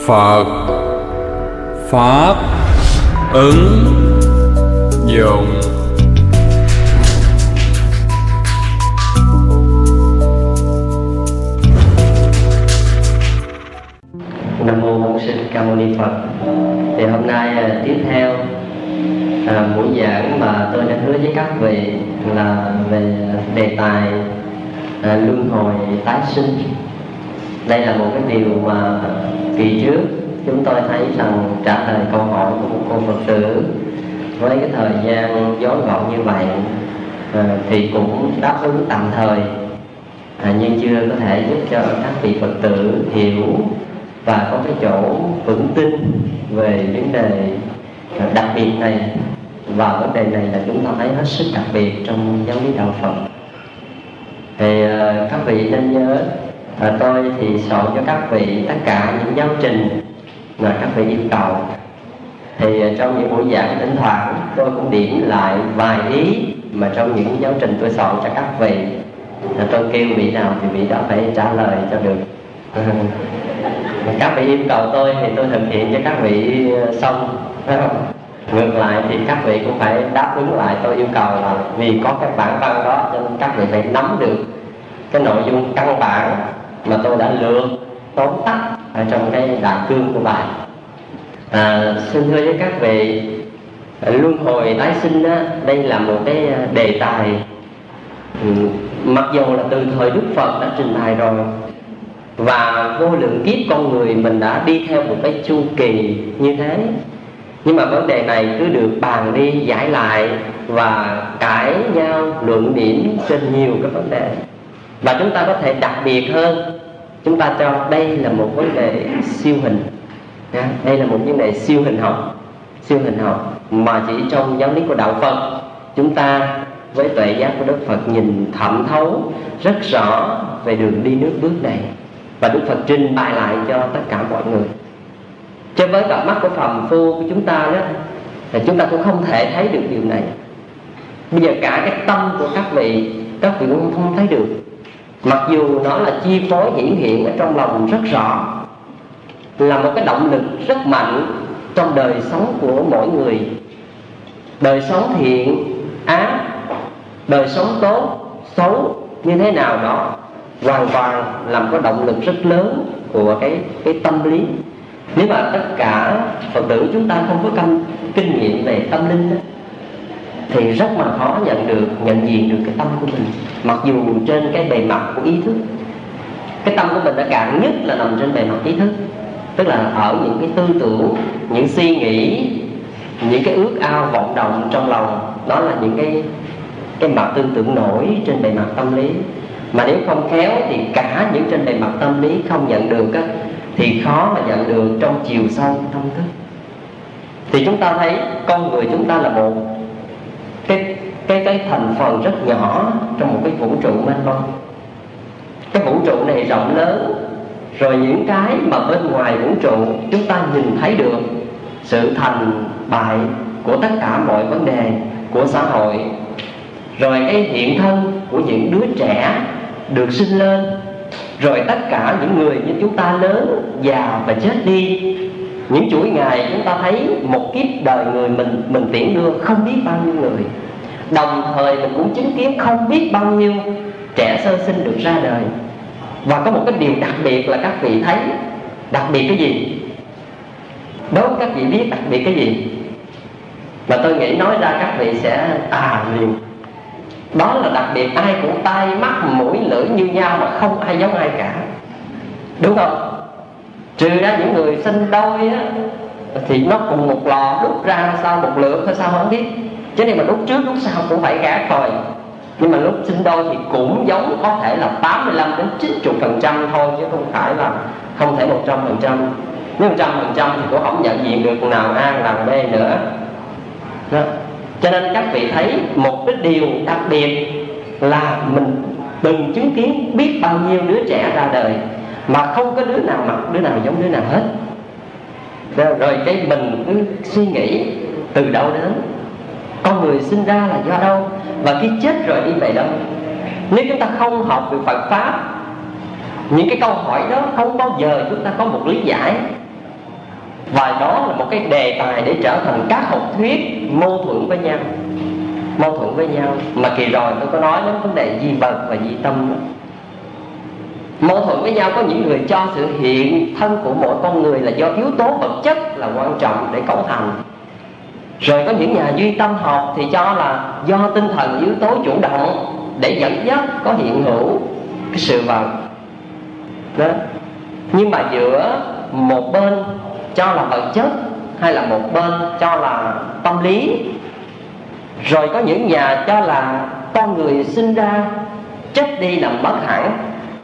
Phật Pháp ứng dụng. Nam mô Bổn Sư Thích Ca Mâu Ni Phật. Thì hôm nay tiếp theo buổi giảng mà tôi đã hứa với các vị là về đề tài luân hồi tái sinh. Đây là một cái điều mà kỳ trước chúng tôi thấy rằng trả lời câu hỏi của một cô Phật tử với cái thời gian gói gọn như vậy thì cũng đáp ứng tạm thời, nhưng chưa có thể giúp cho các vị Phật tử hiểu và có cái chỗ vững tin về vấn đề đặc biệt này. Và vấn đề này là chúng ta thấy hết sức đặc biệt trong giáo lý đạo Phật. Thì các vị nên nhớ, tôi thì soạn cho các vị tất cả những giáo trình mà các vị yêu cầu. Thì trong những buổi giảng thỉnh thoảng tôi cũng điểm lại vài ý mà trong những giáo trình tôi soạn cho các vị. Tôi kêu vị nào thì vị đó phải trả lời cho được. Các vị yêu cầu tôi thì tôi thực hiện cho các vị xong. Ngược lại thì các vị cũng phải đáp ứng lại tôi yêu cầu, là vì có cái bản văn đó cho nên các vị phải nắm được cái nội dung căn bản mà tôi đã lược tóm tắt ở trong cái đại cương của bài. Xin thưa với các vị, luân hồi tái sinh đó, đây là một cái đề tài mặc dù là từ thời Đức Phật đã trình bày rồi, và vô lượng kiếp con người mình đã đi theo một cái chu kỳ như thế, nhưng mà vấn đề này cứ được bàn đi giải lại và cãi nhau luận điểm trên nhiều cái vấn đề. Và chúng ta có thể đặc biệt hơn, chúng ta cho đây là một vấn đề siêu hình. Đây là một vấn đề siêu hình học mà chỉ trong giáo lý của đạo Phật chúng ta với tuệ giác của Đức Phật nhìn thẩm thấu rất rõ về đường đi nước bước này, và Đức Phật trình bày lại cho tất cả mọi người. Chứ với cặp mắt của phàm phu của chúng ta đó, thì chúng ta cũng không thể thấy được điều này. Bây giờ cả cái tâm của các vị cũng không thấy được, mặc dù nó là chi phối hiển hiện ở trong lòng rất rõ, là một cái động lực rất mạnh trong đời sống của mỗi người. Đời sống thiện ác, đời sống tốt xấu như thế nào đó hoàn toàn làm có động lực rất lớn của cái tâm lý. Nếu mà tất cả Phật tử chúng ta không có kinh nghiệm về tâm linh đó, thì rất mà khó nhận diện được cái tâm của mình, mặc dù trên cái bề mặt của ý thức. Cái tâm của mình đã cạn nhất là nằm trên bề mặt ý thức, tức là ở những cái tư tưởng, những suy nghĩ, những cái ước ao vọng động trong lòng. Đó là những cái mặt tư tưởng nổi trên bề mặt tâm lý. Mà nếu không khéo thì cả những trên bề mặt tâm lý không nhận được á, thì khó mà nhận được trong chiều sâu trong thức. Thì chúng ta thấy con người chúng ta là một cái thành phần rất nhỏ trong một cái vũ trụ mênh mông. Cái vũ trụ này rộng lớn, rồi những cái mà bên ngoài vũ trụ chúng ta nhìn thấy được sự thành bại của tất cả mọi vấn đề của xã hội, rồi cái hiện thân của những đứa trẻ được sinh lên, rồi tất cả những người như chúng ta lớn, già và chết đi. Những chuỗi ngày chúng ta thấy một kiếp đời người mình tiễn đưa không biết bao nhiêu người. Đồng thời mình cũng chứng kiến không biết bao nhiêu trẻ sơ sinh được ra đời. Và có một cái điều đặc biệt là các vị thấy. Đặc biệt cái gì? Đố các vị biết đặc biệt cái gì? Mà tôi nghĩ nói ra các vị sẽ liền. Đó là đặc biệt ai cũng tai mắt mũi lưỡi như nhau mà không ai giống ai cả, đúng không? Trừ ra những người sinh đôi á, thì nó cùng một lò đúc ra sau một lượt hay sao không biết. Chứ nếu mà đúc trước đúc sau cũng phải khác thôi. Nhưng mà lúc sinh đôi thì cũng giống, có thể là 85 đến 90% thôi, chứ không phải là không thể 100%. Nếu 100% thì cũng không nhận diện được nào A nào B nữa đó. Cho nên các vị thấy một cái điều đặc biệt là mình từng chứng kiến biết bao nhiêu đứa trẻ ra đời mà không có đứa nào mặc đứa nào giống đứa nào hết. Rồi cái mình cứ suy nghĩ từ đâu đến, con người sinh ra là do đâu, và khi chết rồi đi về đâu. Nếu chúng ta không học về Phật Pháp, những cái câu hỏi đó không bao giờ chúng ta có một lý giải. Và đó là một cái đề tài để trở thành các học thuyết mâu thuẫn với nhau. Mâu thuẫn với nhau. Mà kỳ rồi tôi có nói đến vấn đề di vật và di tâm đó. Mâu thuẫn với nhau, có những người cho sự hiện thân của mỗi con người là do yếu tố vật chất là quan trọng để cấu thành. Rồi có những nhà duy tâm học thì cho là do tinh thần yếu tố chủ động để dẫn dắt có hiện hữu cái sự vật đó. Nhưng mà giữa một bên cho là vật chất hay là một bên cho là tâm lý. Rồi có những nhà cho là con người sinh ra chết đi là mất hẳn.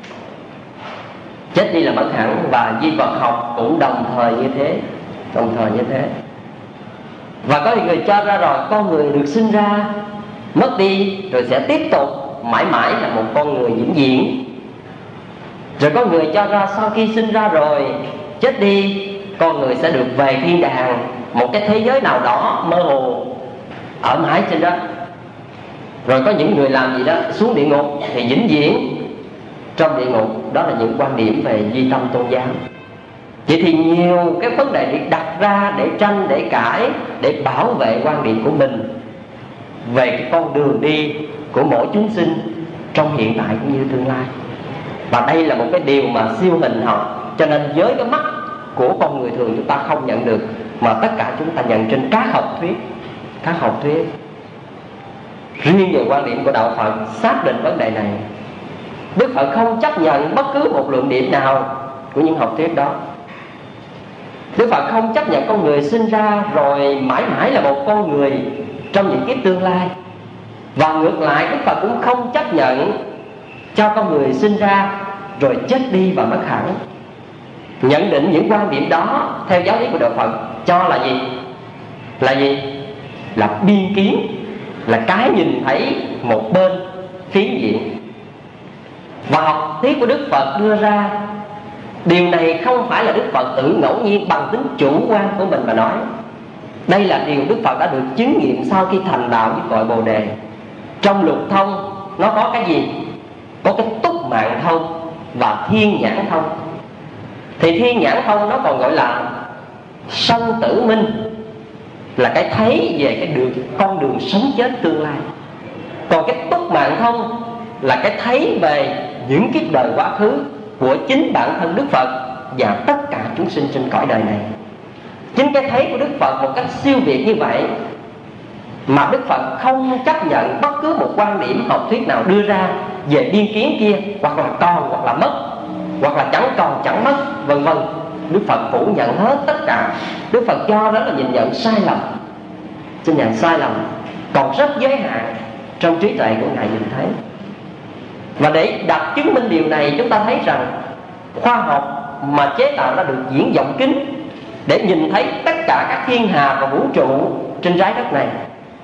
Chết đi là mất hẳn. Và di vật học cũng đồng thời như thế. Đồng thời như thế. Và có những người cho ra rồi con người được sinh ra, mất đi, rồi sẽ tiếp tục mãi mãi là một con người vĩnh viễn. Rồi có người cho ra sau khi sinh ra rồi, chết đi, con người sẽ được về thiên đàng, một cái thế giới nào đó mơ hồ, ở mãi trên đó. Rồi có những người làm gì đó xuống địa ngục thì vĩnh viễn trong địa ngục. Đó là những quan điểm về duy tâm tôn giáo. Vậy thì nhiều cái vấn đề được đặt ra để tranh, để cãi, để bảo vệ quan điểm của mình về cái con đường đi của mỗi chúng sinh trong hiện tại cũng như tương lai. Và đây là một cái điều mà siêu hình học, cho nên với cái mắt của con người thường chúng ta không nhận được, mà tất cả chúng ta nhận trên các học thuyết. Các học thuyết. Riêng về quan điểm của đạo Phật xác định vấn đề này, Đức Phật không chấp nhận bất cứ một luận điểm nào của những học thuyết đó. Đức Phật không chấp nhận con người sinh ra rồi mãi mãi là một con người trong những kiếp tương lai. Và ngược lại, Đức Phật cũng không chấp nhận cho con người sinh ra rồi chết đi và mất hẳn. Nhận định những quan điểm đó theo giáo lý của đạo Phật cho là gì? Là gì? Là biên kiến, là cái nhìn thấy một bên phiến diện. Và học thuyết của Đức Phật đưa ra, điều này không phải là Đức Phật tự ngẫu nhiên bằng tính chủ quan của mình mà nói. Đây là điều Đức Phật đã được chứng nghiệm sau khi thành đạo với cội Bồ Đề. Trong lục thông nó có cái gì? Có cái túc mạng thông và thiên nhãn thông. Thì thiên nhãn thông nó còn gọi là sanh tử minh, là cái thấy về cái con đường sống chết tương lai. Còn cái túc mạng thông là cái thấy về những kiếp đời quá khứ của chính bản thân Đức Phật và tất cả chúng sinh trên cõi đời này. Chính cái thấy của Đức Phật một cách siêu việt như vậy mà Đức Phật không chấp nhận bất cứ một quan điểm học thuyết nào đưa ra về biên kiến kia, hoặc là còn hoặc là mất, hoặc là chẳng còn chẳng mất, vân vân. Đức Phật phủ nhận hết tất cả. Đức Phật cho đó là nhìn nhận sai lầm, nhìn nhận sai lầm, còn rất giới hạn trong trí tuệ của Ngài nhìn thấy. Và để đặt chứng minh điều này, chúng ta thấy rằng khoa học mà chế tạo ra được viễn vọng kính để nhìn thấy tất cả các thiên hà và vũ trụ trên trái đất này,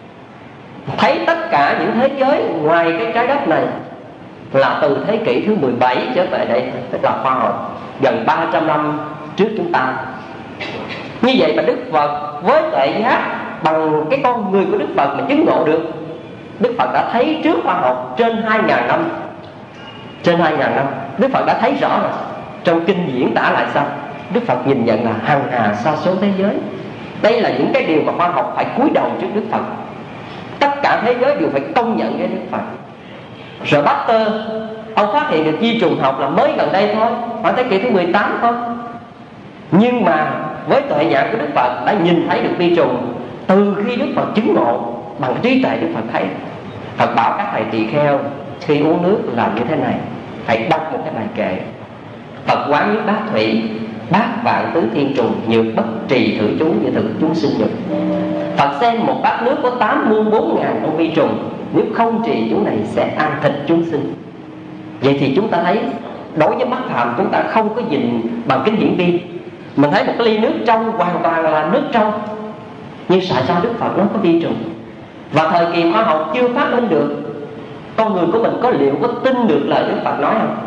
thấy tất cả những thế giới ngoài cái trái đất này, là từ thế kỷ thứ 17 trở về đây, tức là khoa học gần 300 năm trước chúng ta. Như vậy mà Đức Phật với tuệ giác bằng cái con người của Đức Phật mà chứng ngộ được, Đức Phật đã thấy trước khoa học trên 2.000 năm. Trên 2.000 năm Đức Phật đã thấy rõ rồi. Trong kinh diễn tả lại sao? Đức Phật nhìn nhận là hằng hà sa số thế giới. Đây là những cái điều mà khoa học phải cúi đầu trước Đức Phật. Tất cả thế giới đều phải công nhận với Đức Phật. Rồi Pasteur, ông phát hiện được di trùng học là mới gần đây thôi, khoảng thế kỷ thứ 18 thôi. Nhưng mà với tuệ nhãn của Đức Phật đã nhìn thấy được vi trùng từ khi Đức Phật chứng ngộ. Bằng trí tuệ Đức Phật thấy. Phật bảo các thầy tỳ kheo khi uống nước làm như thế này, hãy đọc một cái bài kệ: Phật quán nước bát thủy, bát vạn tứ thiên trùng, nhược bất trì thử chúng như thử chúng sinh nhục. Phật xem một bát nước có 84.000 con vi trùng, nếu không trì chúng này sẽ ăn thịt chúng sinh. Vậy thì chúng ta thấy đối với mắt phàm chúng ta không có nhìn bằng kính hiển vi. Mình thấy một cái ly nước trong hoàn toàn là nước trong, nhưng tại sao Đức Phật nó có vi trùng? Và thời kỳ khoa học chưa phát minh được, con người của mình liệu có tin được lời Đức Phật nói không?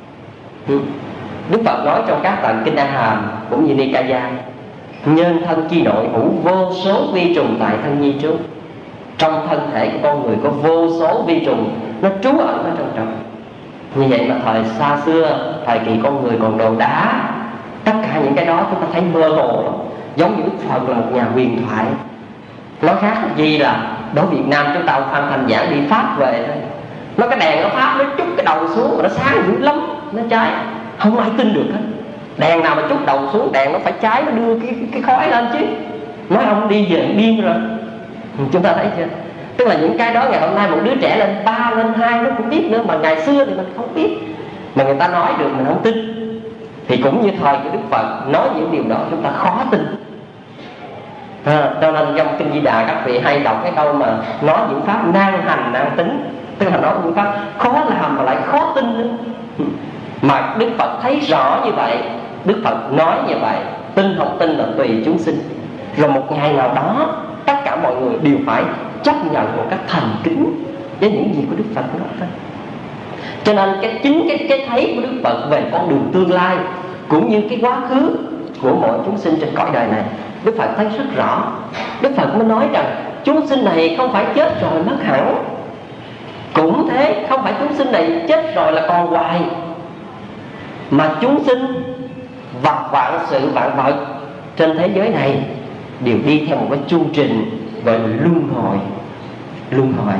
Đức Phật nói trong các tạng kinh A Hàm cũng như Nikaya: nhân thân chi nội hữu vô số vi trùng tại thân nhi trước. Trong thân thể của con người có vô số vi trùng, nó trú ẩn ở trong. Như vậy mà thời xa xưa, thời kỳ con người còn đồ đá, tất cả những cái đó chúng ta thấy mơ hồ lắm. giống như Đức Phật là một nhà huyền thoại. Nói khác gì là đối Việt Nam chúng ta, ông Phan Thanh Giảng đi Pháp về thôi, nó cái đèn ở Pháp nó trút cái đầu xuống mà nó sáng dữ lắm, nó cháy, không ai tin được hết. Đèn nào mà trút đầu xuống đèn nó phải cháy, nó đưa cái khói lên chứ. Nói ông đi về điên rồi. Chúng ta thấy chưa? Tức là những cái đó ngày hôm nay một đứa trẻ lên 3, lên 2 nó cũng biết nữa, mà ngày xưa thì mình không biết, mà người ta nói được mình không tin. Thì cũng như thời của Đức Phật nói những điều đó chúng ta khó tin. Cho nên trong Kinh Di Đà các vị hay đọc cái câu mà nói những pháp nan hành nan tính, tức là nói những pháp khó làm mà lại khó tin nữa. Mà Đức Phật thấy rõ như vậy, Đức Phật nói như vậy, tin không tin là tùy chúng sinh. Rồi một ngày nào đó tất cả mọi người đều phải chấp nhận một cách thành kính với những gì của Đức Phật nói thôi. Cho nên chính cái thấy của Đức Phật về con đường tương lai cũng như cái quá khứ của mọi chúng sinh trên cõi đời này, Đức Phật thấy rất rõ. Đức Phật mới nói rằng chúng sinh này không phải chết rồi mất hẳn, cũng thế không phải chúng sinh này chết rồi là còn hoài, mà chúng sinh vật vạn sự vạn vật trên thế giới này đều đi theo một cái chu trình gọi là luân hồi. Luân hồi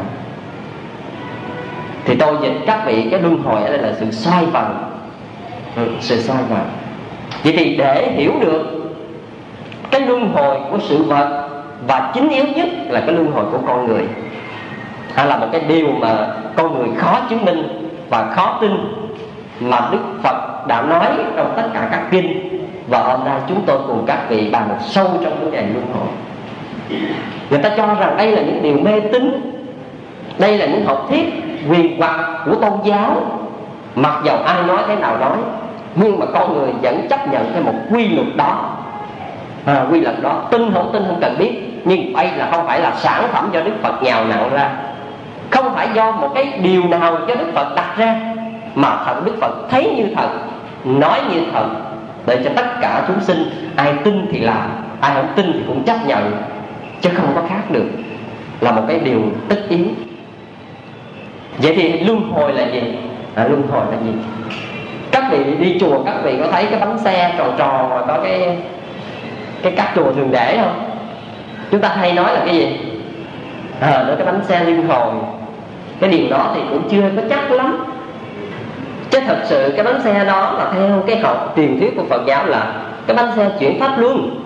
thì tôi dịch các vị cái luân hồi ở đây là sự xoay vần, sự xoay vần. Vậy thì để hiểu được cái luân hồi của sự vật, và chính yếu nhất là cái luân hồi của con người, hay là một cái điều mà con người khó chứng minh và khó tin, mà Đức Phật đã nói trong tất cả các kinh, và hôm nay chúng tôi cùng các vị bàn một sâu trong vấn đề luân hồi. Người ta cho rằng đây là những điều mê tín, đây là những học thuyết huyền hoặc của tôn giáo, mặc dầu ai nói thế nào nói, nhưng mà con người vẫn chấp nhận theo một quy luật đó. Quy luật đó tin không cần biết, nhưng đây là không phải là sản phẩm do Đức Phật nhào nặn ra, không phải do một cái điều nào do Đức Phật đặt ra, mà thật Đức Phật thấy như thật, nói như thật, để cho tất cả chúng sinh ai tin thì làm, ai không tin thì cũng chấp nhận, chứ không có khác được, là một cái điều tất yếu. Vậy thì luân hồi là gì? Luân hồi là gì? Các vị đi chùa các vị có thấy cái bánh xe tròn tròn mà có cái các chùa thường để không? Chúng ta hay nói là cái gì? Đó cái bánh xe luân hồi. Cái điều đó thì cũng chưa có chắc lắm, chứ thật sự cái bánh xe đó là theo cái học truyền thuyết của Phật giáo là cái bánh xe chuyển pháp luân.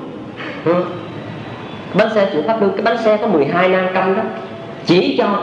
Bánh xe chuyển pháp luân, cái bánh xe có 12 nan căm đó, chỉ cho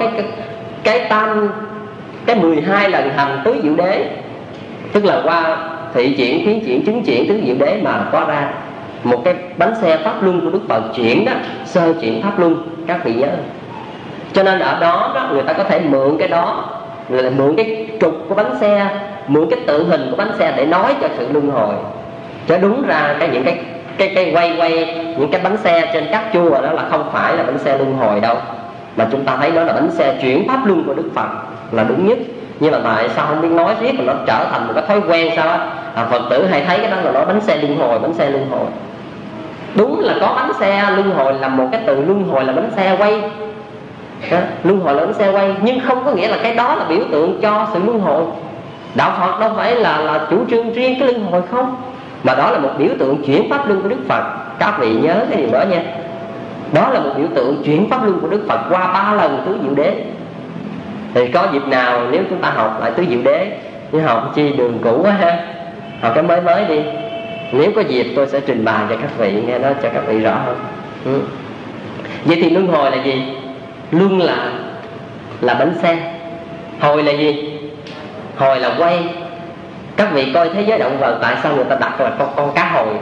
cái 12 lần hành tứ diệu đế, tức là qua thị chuyển, thí chuyển, chứng chuyển, tứ diệu đế mà có ra một cái bánh xe pháp luân của Đức Phật chuyển đó, sơ chuyển pháp luân, các vị nhớ. Cho nên ở đó người ta có thể mượn cái đó, người ta mượn cái trục của bánh xe, mượn cái tượng hình của bánh xe để nói cho sự luân hồi. Chứ đúng ra những cái quay những cái bánh xe trên các chùa đó là không phải là bánh xe luân hồi đâu, mà chúng ta thấy đó là bánh xe chuyển pháp luân của Đức Phật là đúng nhất. Nhưng mà tại sao không biết nói riết mà nó trở thành một cái thói quen sao á? Phật tử hay thấy cái đó là nói bánh xe luân hồi, bánh xe luân hồi. Đúng là có bánh xe luân hồi, là một cái từ luân hồi là bánh xe quay. Luân hồi là bánh xe quay, nhưng không có nghĩa là cái đó là biểu tượng cho sự luân hồi. Đạo Phật đâu phải là chủ trương riêng cái luân hồi không, mà đó là một biểu tượng chuyển pháp luân của Đức Phật. Các vị nhớ cái điều đó nha. Đó là một biểu tượng chuyển pháp luân của Đức Phật qua 3 lần tứ diệu đế. Thì có dịp nào nếu chúng ta học lại tứ diệu đế, nhưng học chi đường cũ quá ha, học cái mới đi. Nếu có dịp tôi sẽ trình bày cho các vị nghe nó cho các vị rõ hơn. Vậy thì luân hồi là gì? Luân là bánh xe, hồi là gì? Hồi là quay. Các vị coi thế giới động vật tại sao người ta đặt là con cá hồi?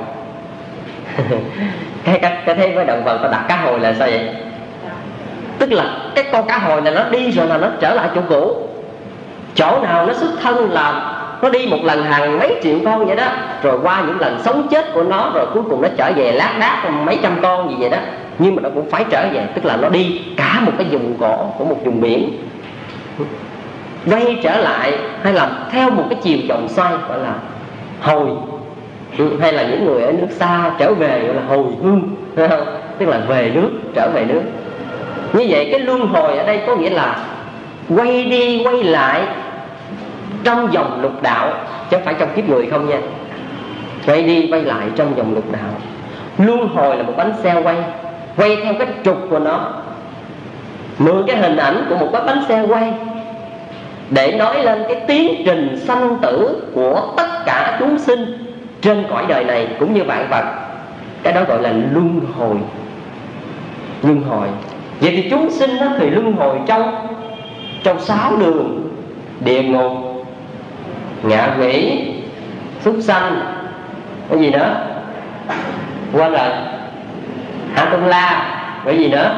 cái thế giới động vật ta đặt cá hồi là sao vậy? Tức là cái con cá hồi này nó đi rồi là nó trở lại chỗ cũ. Chỗ nào nó xuất thân là nó đi một lần hàng mấy triệu con vậy đó, rồi qua những lần sống chết của nó, rồi cuối cùng nó trở về lác đác mấy trăm con gì vậy đó. Nhưng mà nó cũng phải trở về, tức là nó đi cả một cái vùng cỏ của một vùng biển, quay trở lại, hay là theo một cái chiều vòng xoay gọi là hồi. Hay là những người ở nước xa trở về gọi là hồi hương, tức là về nước, trở về nước. Như vậy cái luân hồi ở đây có nghĩa là quay đi quay lại trong vòng lục đạo, chứ không phải trong kiếp người không nha. Quay đi quay lại trong vòng lục đạo. Luân hồi là một bánh xe quay theo cái trục của nó, mượn cái hình ảnh của một cái bánh xe quay để nói lên cái tiến trình sanh tử của tất cả chúng sinh trên cõi đời này cũng như vạn vật. Cái đó gọi là luân hồi. Luân hồi. Vậy thì chúng sinh đó thì luân hồi trong 6 đường: địa ngục, ngạ quỷ, súc sanh, cái gì nữa quên rồi, Atula, cái gì nữa,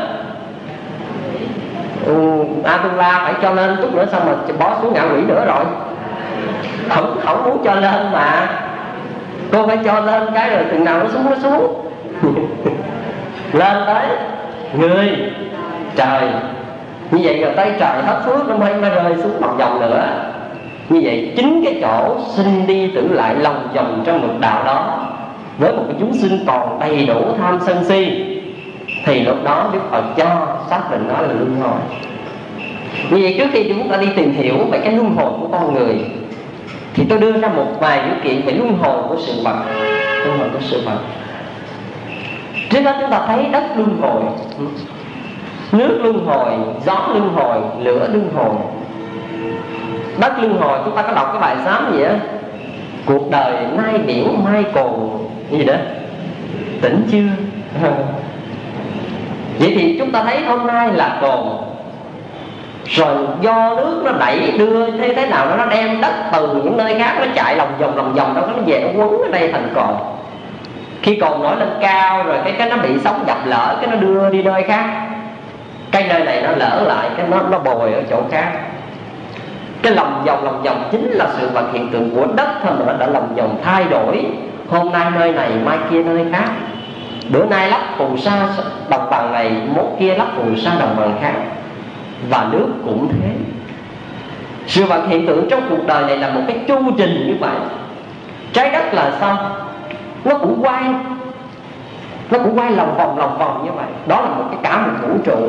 Atula phải cho lên chút nữa xong rồi bó xuống ngạ quỷ nữa rồi. Không muốn cho lên mà cô phải cho lên cái rồi từng nào nó xuống lên tới người trời. Như vậy rồi tới trời hết phước nó mới rơi xuống lòng vòng nữa. Như vậy chính cái chỗ sinh đi tử lại lòng vòng trong một đạo đó, với một cái chúng sinh còn đầy đủ tham sân si, thì lúc đó Đức Phật cho xác định nó là luân hồi. Như vậy trước khi chúng ta đi tìm hiểu về cái luân hồi của con người, thì tôi đưa ra một vài dữ kiện về luân hồi của sự vật. Luân hồi của sự vật. Trước đó chúng ta thấy đất luân hồi, nước luân hồi, gió luân hồi, lửa luân hồi. Đất luân hồi, chúng ta có đọc cái bài sám gì á: cuộc đời nay biển mai cồn gì đó, tỉnh chưa? Vậy thì chúng ta thấy hôm nay là cồn, rồi do nước nó đẩy đưa thế nào đó, nó đem đất từ những nơi khác nó chạy lòng vòng đó, nó về nó quấn ở đây thành cồn. Khi cồn nổi lên cao rồi cái nó bị sóng dập lỡ, cái nó đưa đi nơi khác. Cái nơi này nó lỡ lại, cái nó bồi ở chỗ khác. Cái lòng vòng chính là sự vật hiện tượng của đất thôi, mà nó đã lòng vòng thay đổi. Hôm nay nơi này, mai kia nơi khác. Bữa nay lắp phù sa đồng bằng này, mốt kia lắp phù sa đồng bằng khác. Và nước cũng thế. Sự vật hiện tượng trong cuộc đời này là một cái chu trình như vậy. Trái đất là sao? Nó cũng quay lòng vòng như vậy. Đó là một cái cả một vũ trụ.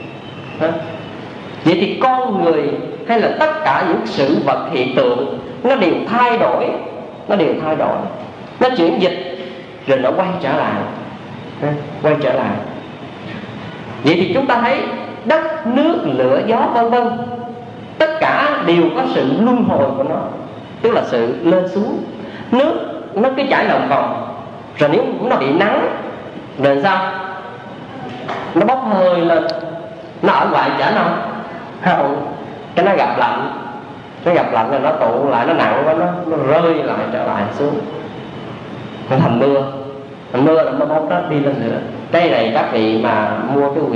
Vậy thì con người hay là tất cả những sự vật hiện tượng nó đều thay đổi, nó chuyển dịch rồi nó quay trở lại. Vậy thì chúng ta thấy đất, nước, lửa, gió vân vân, tất cả đều có sự luân hồi của nó, tức là sự lên xuống. Nước nó cứ chảy lòng vòng, rồi nếu nó bị nắng rồi sao? Nó bốc hơi lên, nó ở ngoài chả đâu, không? Cái nó gặp lạnh rồi nó tụ lại, nó nặng quá, nó rơi lại trở lại xuống, nó thành mưa là nó bốc nó đi lên nữa. Cái này các vị mà mua cái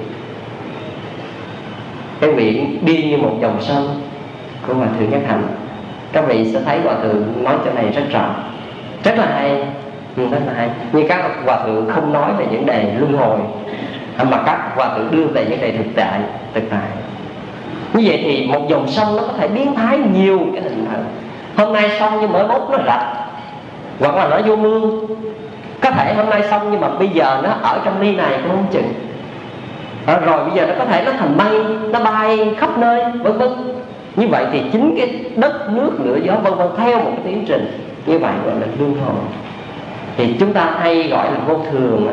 quyển Đi như một dòng sông của Hòa Thượng Nhất Hạnh, các vị sẽ thấy Hòa Thượng nói chỗ này rất rõ, rất là hay. Nhưng các Hòa Thượng không nói về những đề luân hồi, mà các Hòa Thượng đưa về những đề thực tại. Như vậy thì một dòng sông nó có thể biến thái nhiều cái hình thành. Hôm nay sông nhưng mới bốc nó rạch, hoặc là nó vô mương. Có thể hôm nay sông nhưng mà bây giờ nó ở trong ly này cũng không chừng. Rồi bây giờ nó có thể nó thành mây, nó bay khắp nơi vân vân. Như vậy thì chính cái đất, nước, lửa, gió vân vân theo một cái tiến trình như vậy gọi là luân hồi. Thì chúng ta hay gọi là vô thường.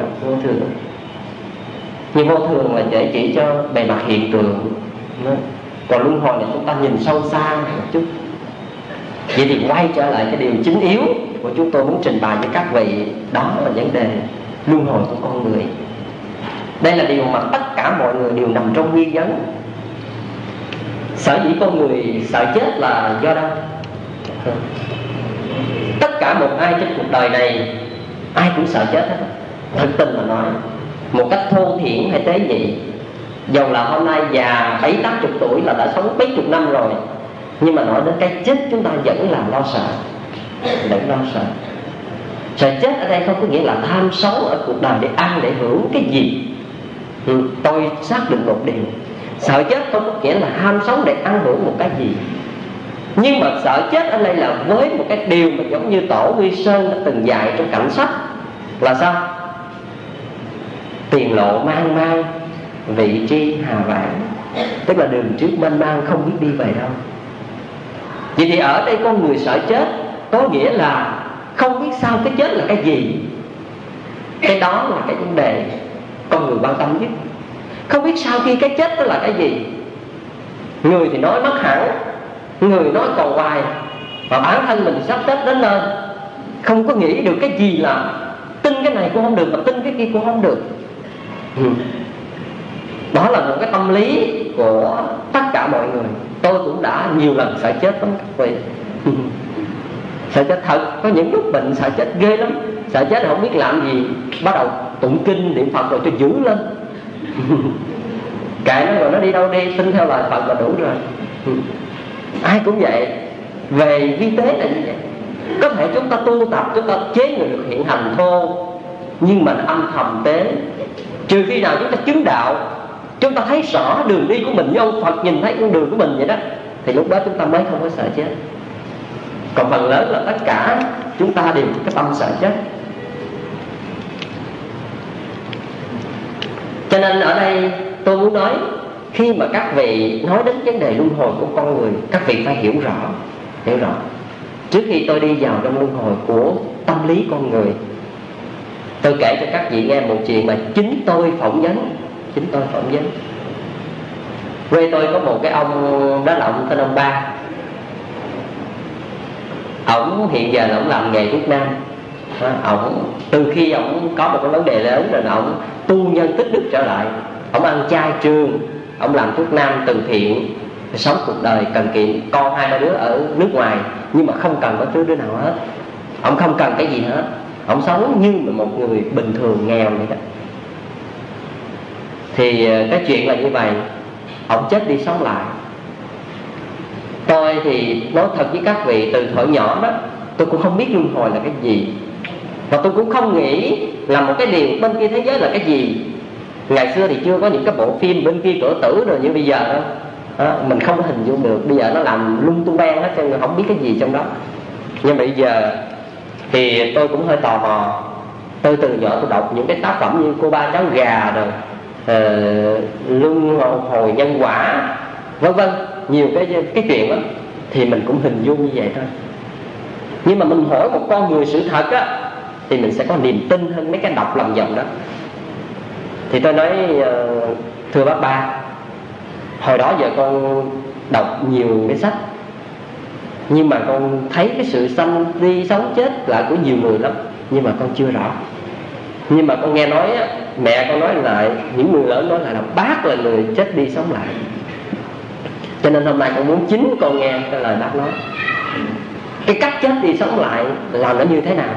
Nhưng vô thường là chỉ cho bề mặt hiện tượng. Còn luân hồi này chúng ta nhìn sâu xa một chút. Vậy thì quay trở lại cái điều chính yếu của chúng tôi muốn trình bày với các vị, đó là vấn đề luân hồi của con người. Đây là điều mà tất cả mọi người đều nằm trong nghi vấn. Sở dĩ con người sợ chết là do đâu? Tất cả một ai trên cuộc đời này ai cũng sợ chết hết. Thực tình mà nói, một cách thô thiển hay tế nhị, dầu là hôm nay già 70-80 tuổi là đã sống mấy chục năm rồi, nhưng mà nói đến cái chết chúng ta vẫn là lo sợ. Sợ chết ở đây không có nghĩa là tham sống ở cuộc đời để ăn để hưởng cái gì. Tôi xác định một điều, sợ chết không có nghĩa là ham sống để ăn hưởng một cái gì. Nhưng mà sợ chết ở đây là với một cái điều mà giống như Tổ Quy Sơn đã từng dạy trong cảnh sách là sao? Tiền lộ mang mang, vị tri hà vãng. Tức là đường trước mênh mang không biết đi về đâu. Vậy thì ở đây con người sợ chết có nghĩa là không biết sao cái chết là cái gì. Cái đó là cái vấn đề con người quan tâm nhất. Không biết sau khi cái chết đó là cái gì. Người thì nói mất hẳn, người nói còn hoài, và bản thân mình sắp chết đến nơi, không có nghĩ được cái gì là tin cái này cũng không được, mà tin cái kia cũng không được. Đó là một cái tâm lý của tất cả mọi người. Tôi cũng đã nhiều lần sợ chết lắm các vị. Sợ chết thật. Có những lúc mình sợ chết ghê lắm. Sợ chết không biết làm gì, bắt đầu tụng kinh niệm Phật rồi cho dữ lên. Kệ nó rồi, nó đi đâu đi, tin theo lời Phật là đủ rồi. Ai cũng vậy. Về vi tế là như vậy. Có thể chúng ta tu tập, chúng ta chế người được hiện hành thô, nhưng mà âm thầm tế. Trừ khi nào chúng ta chứng đạo, chúng ta thấy rõ đường đi của mình như ông Phật nhìn thấy con đường của mình vậy đó, thì lúc đó chúng ta mới không có sợ chết. Còn phần lớn là tất cả chúng ta đều cái tâm sợ chết. Cho nên ở đây tôi muốn nói, khi mà các vị nói đến vấn đề luân hồi của con người, các vị phải hiểu rõ. Trước khi tôi đi vào trong luân hồi của tâm lý con người, tôi kể cho các vị nghe một chuyện mà chính tôi phỏng vấn. Quê tôi có một cái ông, đó là ông tên ông Ba. Ổng hiện giờ là ổng làm nghề thuốc nam. Ổng từ khi ổng có một cái vấn đề lớn rồi, ổng tu nhân tích đức trở lại. Ổng ăn chay trường, ổng làm thuốc nam từ thiện, sống cuộc đời cần kiệm, con 2-3 đứa ở nước ngoài, nhưng mà không cần có đứa nào hết. Ổng không cần cái gì hết. Ổng sống như một người bình thường nghèo vậy đó. Thì cái chuyện là như vậy. Ổng chết đi sống lại. Tôi thì nói thật với các vị, từ thuở nhỏ đó tôi cũng không biết luân hồi là cái gì, và tôi cũng không nghĩ là một cái điều bên kia thế giới là cái gì. Ngày xưa thì chưa có những cái bộ phim bên kia cửa tử rồi như bây giờ đó. Mình không có hình dung được. Bây giờ nó làm lung tung beng hết, cho nên không biết cái gì trong đó. Nhưng bây giờ thì tôi cũng hơi tò mò. Tôi từ nhỏ tôi đọc những cái tác phẩm như Cô Ba Cháu Gà rồi luân hồi nhân quả vân vân, nhiều cái chuyện đó, thì mình cũng hình dung như vậy thôi. Nhưng mà mình hỏi một con người sự thật á, thì mình sẽ có niềm tin hơn mấy cái đọc lòng vòng đó. Thì tôi nói thưa bác Ba, hồi đó giờ con đọc nhiều cái sách, nhưng mà con thấy cái sự sanh đi sống chết lại của nhiều người lắm, nhưng mà con chưa rõ. Nhưng mà con nghe nói á, mẹ con nói lại, những người lớn nói lại là bác là người chết đi sống lại. Cho nên hôm nay con muốn chính con nghe cái lời bác nói. Cái cách chết đi sống lại là nó như thế nào?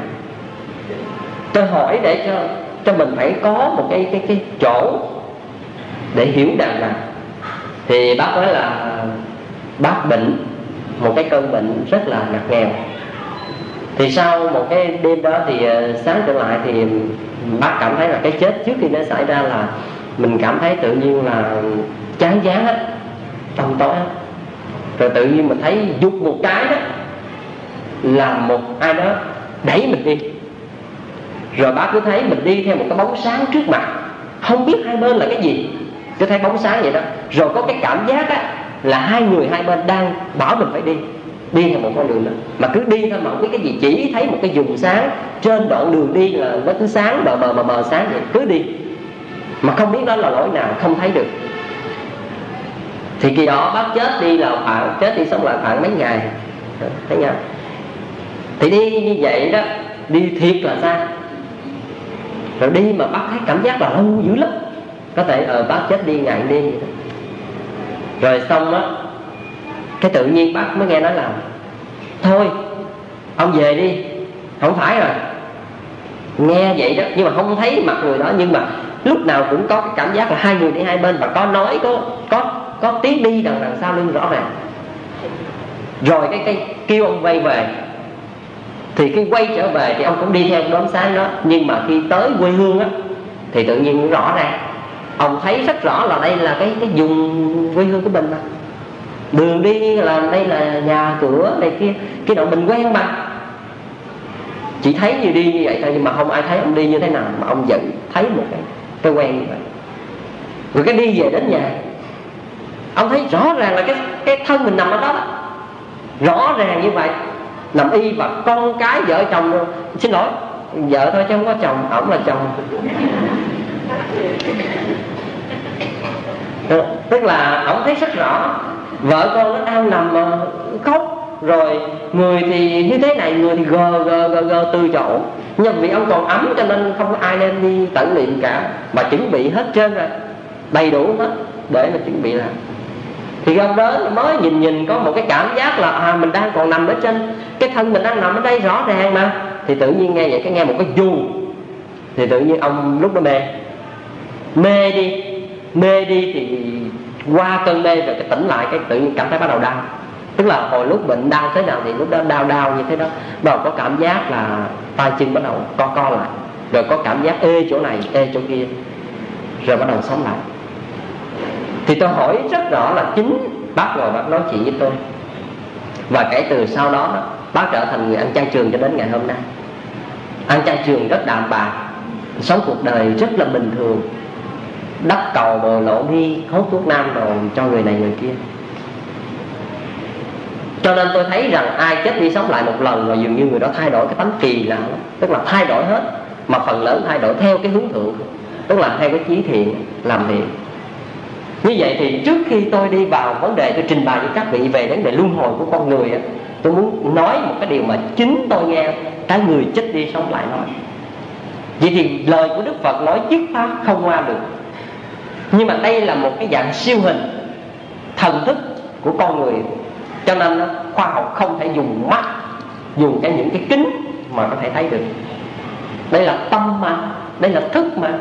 Tôi hỏi để cho mình phải có một cái chỗ để hiểu đàng hoàng. Thì bác nói là bác bệnh một cái cơn bệnh rất là ngặt nghèo. Thì sau một cái đêm đó thì sáng trở lại thì bác cảm thấy là cái chết trước khi nó xảy ra là mình cảm thấy tự nhiên là chán chán hết, tăm tối hết. Rồi tự nhiên mình thấy giục một cái đó là một ai đó đẩy mình đi. Rồi bác cứ thấy mình đi theo một cái bóng sáng trước mặt, không biết hai bên là cái gì, cứ thấy bóng sáng vậy đó. Rồi có cái cảm giác á là hai người hai bên đang bảo mình phải đi theo một con đường đó, mà cứ đi thôi mà không biết cái gì, chỉ thấy một cái vùng sáng trên đoạn đường đi là nó cứ sáng mờ sáng vậy, cứ đi mà không biết đó là lỗi nào, không thấy được. Thì khi đó bác chết đi sống lại khoảng mấy ngày, thấy nhau. Thì đi như vậy đó, đi thiệt là xa. Rồi đi mà bác thấy cảm giác là lâu dữ lắm. Có thể bác chết đi ngày đêm vậy đó. Rồi xong á, cái tự nhiên bác mới nghe nói là thôi ông về đi, không phải rồi. Nghe vậy đó, nhưng mà không thấy mặt người đó, nhưng mà lúc nào cũng có cái cảm giác là hai người đi hai bên, và có nói có tiếng đi đằng sau lưng rõ ràng. Rồi cái kêu ông quay về. Thì khi quay trở về thì ông cũng đi theo đốm sáng đó, nhưng mà khi tới quê hương á thì tự nhiên cũng rõ ràng, ông thấy rất rõ là đây là cái vùng quê hương của mình mà. Đường đi là đây là nhà cửa này kia, cái đoạn mình quen mà. Chỉ thấy như đi như vậy thôi, nhưng mà không ai thấy ông đi như thế nào, mà ông vẫn thấy một cái quen như vậy. Rồi cái đi về đến nhà, ông thấy rõ ràng là cái thân mình nằm ở đó, rõ ràng như vậy, nằm y, và con cái vợ chồng, xin lỗi, vợ thôi chứ không có chồng, ổng là chồng. Tức là ổng thấy rất rõ vợ con nó đang nằm khóc, rồi người thì như thế này, người thì gờ từ chỗ, nhưng vì ông còn ấm cho nên không có ai nên đi tận liệm cả, mà chuẩn bị hết trơn rồi, đầy đủ hết để mà chuẩn bị làm. Thì ông đó mới nhìn có một cái cảm giác là mình đang còn nằm ở trên cái thân mình đang nằm ở đây rõ ràng mà. Thì tự nhiên nghe vậy, cái nghe một cái du, thì tự nhiên ông lúc đó mê đi thì qua cơn mê rồi cái tỉnh lại, cái tự nhiên cảm thấy bắt đầu đau. Tức là hồi lúc bệnh đau thế nào thì lúc đó đau như thế đó, bắt đầu có cảm giác là tay chân bắt đầu co lại, rồi có cảm giác ê chỗ này ê chỗ kia, rồi bắt đầu sống lại. Thì tôi hỏi rất rõ là chính bác ngồi bác nói chuyện với tôi, và kể từ sau đó bác trở thành người ăn chay trường cho đến ngày hôm nay. Ăn chay trường rất đạm bạc, sống cuộc đời rất là bình thường, đắp cầu bồ lộ đi, hút thuốc nam rồi cho người này người kia. Cho nên tôi thấy rằng ai chết đi sống lại một lần rồi dường như người đó thay đổi cái tánh kỳ lạ, tức là thay đổi hết, mà phần lớn thay đổi theo cái hướng thượng, tức là theo cái chí thiện, làm thiện. Như vậy thì trước khi tôi đi vào vấn đề tôi trình bày với các vị về vấn đề luân hồi của con người, tôi muốn nói một cái điều mà chính tôi nghe cái người chết đi sống lại nói. Vậy thì lời của Đức Phật nói dứt khoát không qua được. Nhưng mà đây là một cái dạng siêu hình thần thức của con người, cho nên khoa học không thể dùng mắt, dùng những cái kính mà có thể thấy được. Đây là tâm mà, đây là thức mà.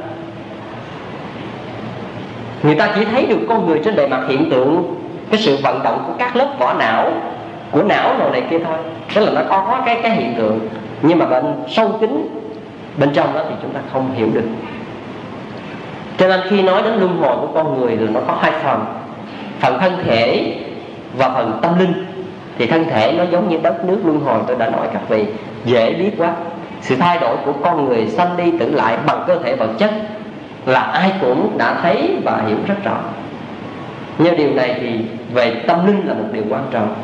Người ta chỉ thấy được con người trên bề mặt hiện tượng, cái sự vận động của các lớp vỏ não, của não rồi này kia thôi. Tức là nó có cái hiện tượng, nhưng mà bên sâu kín bên trong đó thì chúng ta không hiểu được. Cho nên khi nói đến luân hồi của con người thì nó có hai phần: phần thân thể và phần tâm linh. Thì thân thể nó giống như đất nước luân hồi, tôi đã nói các vị dễ biết quá. Sự thay đổi của con người sanh đi tử lại bằng cơ thể vật chất là ai cũng đã thấy và hiểu rất rõ. Nhưng điều này thì về tâm linh là một điều quan trọng.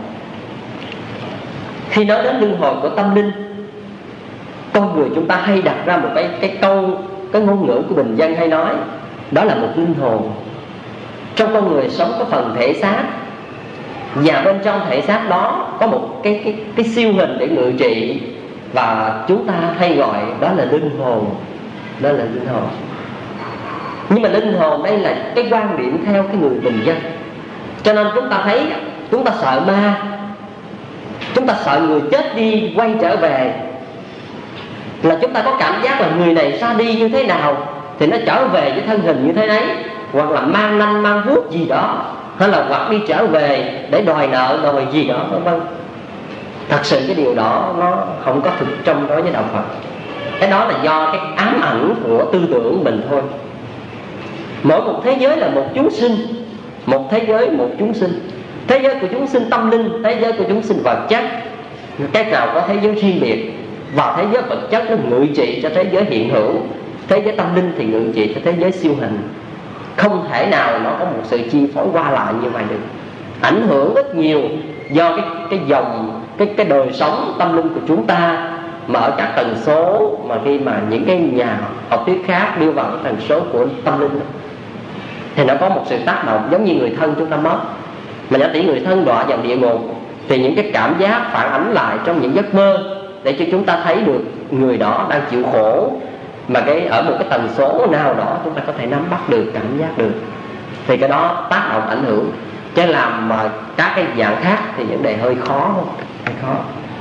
Khi nói đến luân hồi của tâm linh, con người chúng ta hay đặt ra một cái câu, cái ngôn ngữ của bình dân hay nói, đó là một linh hồn. Trong con người sống có phần thể xác, và bên trong thể xác đó có một cái siêu hình để ngự trị, và chúng ta hay gọi đó là linh hồn. Đó là linh hồn. Nhưng mà linh hồn đây là cái quan điểm theo cái người bình dân. Cho nên chúng ta thấy, chúng ta sợ ma, chúng ta sợ người chết đi quay trở về, là chúng ta có cảm giác là người này ra đi như thế nào thì nó trở về với thân hình như thế đấy, hoặc là mang nanh mang vuốt gì đó, hay là hoặc đi trở về để đòi nợ đòi gì đó, vân vân. Thật sự cái điều đó nó không có thực trong đối với đạo Phật. Cái đó là do cái ám ảnh của tư tưởng mình thôi. Mỗi một thế giới là một chúng sinh, một thế giới một chúng sinh. Thế giới của chúng sinh tâm linh, thế giới của chúng sinh vật chất, cái nào có thế giới riêng biệt. Và thế giới vật chất nó ngự trị cho thế giới hiện hữu, thế giới tâm linh thì ngự trị cho thế giới siêu hình. Không thể nào nó có một sự chi phối qua lại như vậy được. Ảnh hưởng rất nhiều do cái dòng cái đời sống tâm linh của chúng ta, mà ở các tần số mà khi mà những cái nhà học thuyết khác đưa vào cái tần số của tâm linh đó, thì nó có một sự tác động. Giống như người thân chúng ta mất, mà giả tỷ người thân đọa vào địa ngục, thì những cái cảm giác phản ánh lại trong những giấc mơ, để cho chúng ta thấy được người đó đang chịu khổ, mà ở một cái tần số nào đó chúng ta có thể nắm bắt được, cảm giác được. Thì cái đó tác động ảnh hưởng. Chứ làm mà các cái dạng khác thì vấn đề hơi khó, hơi khó.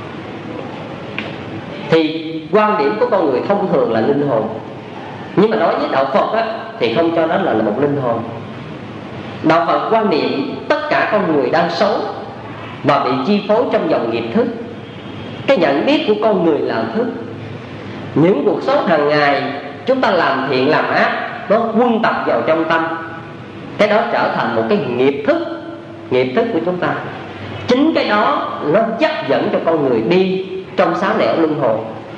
Thì quan điểm của con người thông thường là linh hồn. Nhưng mà đối với đạo Phật á, thì không cho nó là một linh hồn. Đạo Phật quan niệm tất cả con người đang sống và bị chi phối trong dòng nghiệp thức. Cái nhận biết của con người là thức. Những cuộc sống hàng ngày chúng ta làm thiện làm ác, nó quân tập vào trong tâm. Cái đó trở thành một cái nghiệp thức của chúng ta. Chính cái đó nó dắt dẫn cho con người đi trong sáu nẻo luân hồi.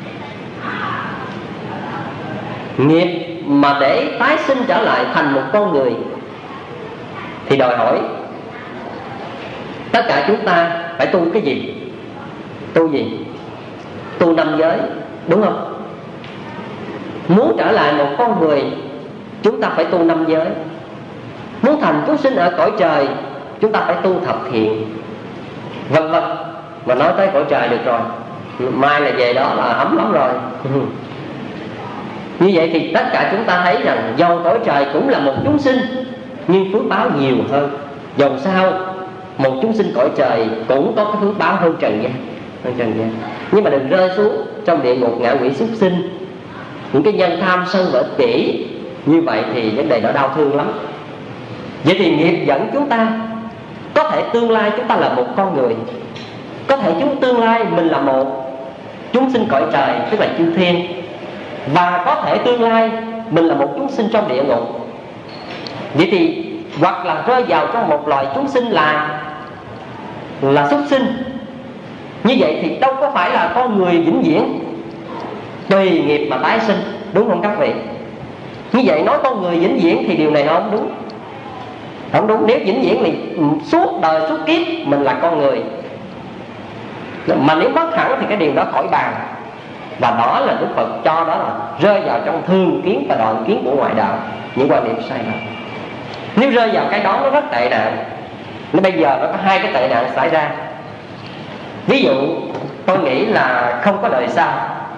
Nghiệp mà để tái sinh trở lại thành một con người thì đòi hỏi tất cả chúng ta phải tu cái gì? Tu gì? Tu năm giới, đúng không? Muốn trở lại một con người, chúng ta phải tu 5 giới. Muốn thành chúng sinh ở cõi trời, chúng ta phải tu thập thiện, vân vân. Mà nói tới cõi trời được rồi, mai là về đó là ấm lắm rồi. Như vậy thì tất cả chúng ta thấy rằng dầu cõi trời cũng là một chúng sinh, nhưng phước báo nhiều hơn. Dầu sao một chúng sinh cõi trời cũng có cái phước báo hơn trần gian. Nhưng mà đừng rơi xuống trong địa ngục ngạ quỷ súc sinh, những cái nhân tham sân và ích kỷ. Như vậy thì vấn đề đó đau thương lắm. Vậy thì nghiệp dẫn chúng ta, có thể tương lai chúng ta là một con người, có thể tương lai mình là một chúng sinh cõi trời, tức là chư thiên, và có thể tương lai mình là một chúng sinh trong địa ngục. Vậy thì hoặc là rơi vào trong một loài chúng sinh là súc sinh. Như vậy thì đâu có phải là con người vĩnh viễn, tùy nghiệp mà tái sinh, đúng không các vị? Như vậy nói con người vĩnh viễn thì điều này không đúng. Không đúng. Nếu vĩnh viễn thì suốt đời suốt kiếp mình là con người, mà nếu mất hẳn thì cái điều đó khỏi bàn. Và đó là Đức Phật cho đó là rơi vào trong thường kiến và đoạn kiến của ngoại đạo, những quan niệm sai lầm. Nếu rơi vào cái đó nó rất tệ nạn. Nên bây giờ nó có hai cái tệ nạn xảy ra. Ví dụ tôi nghĩ là không có đời sau.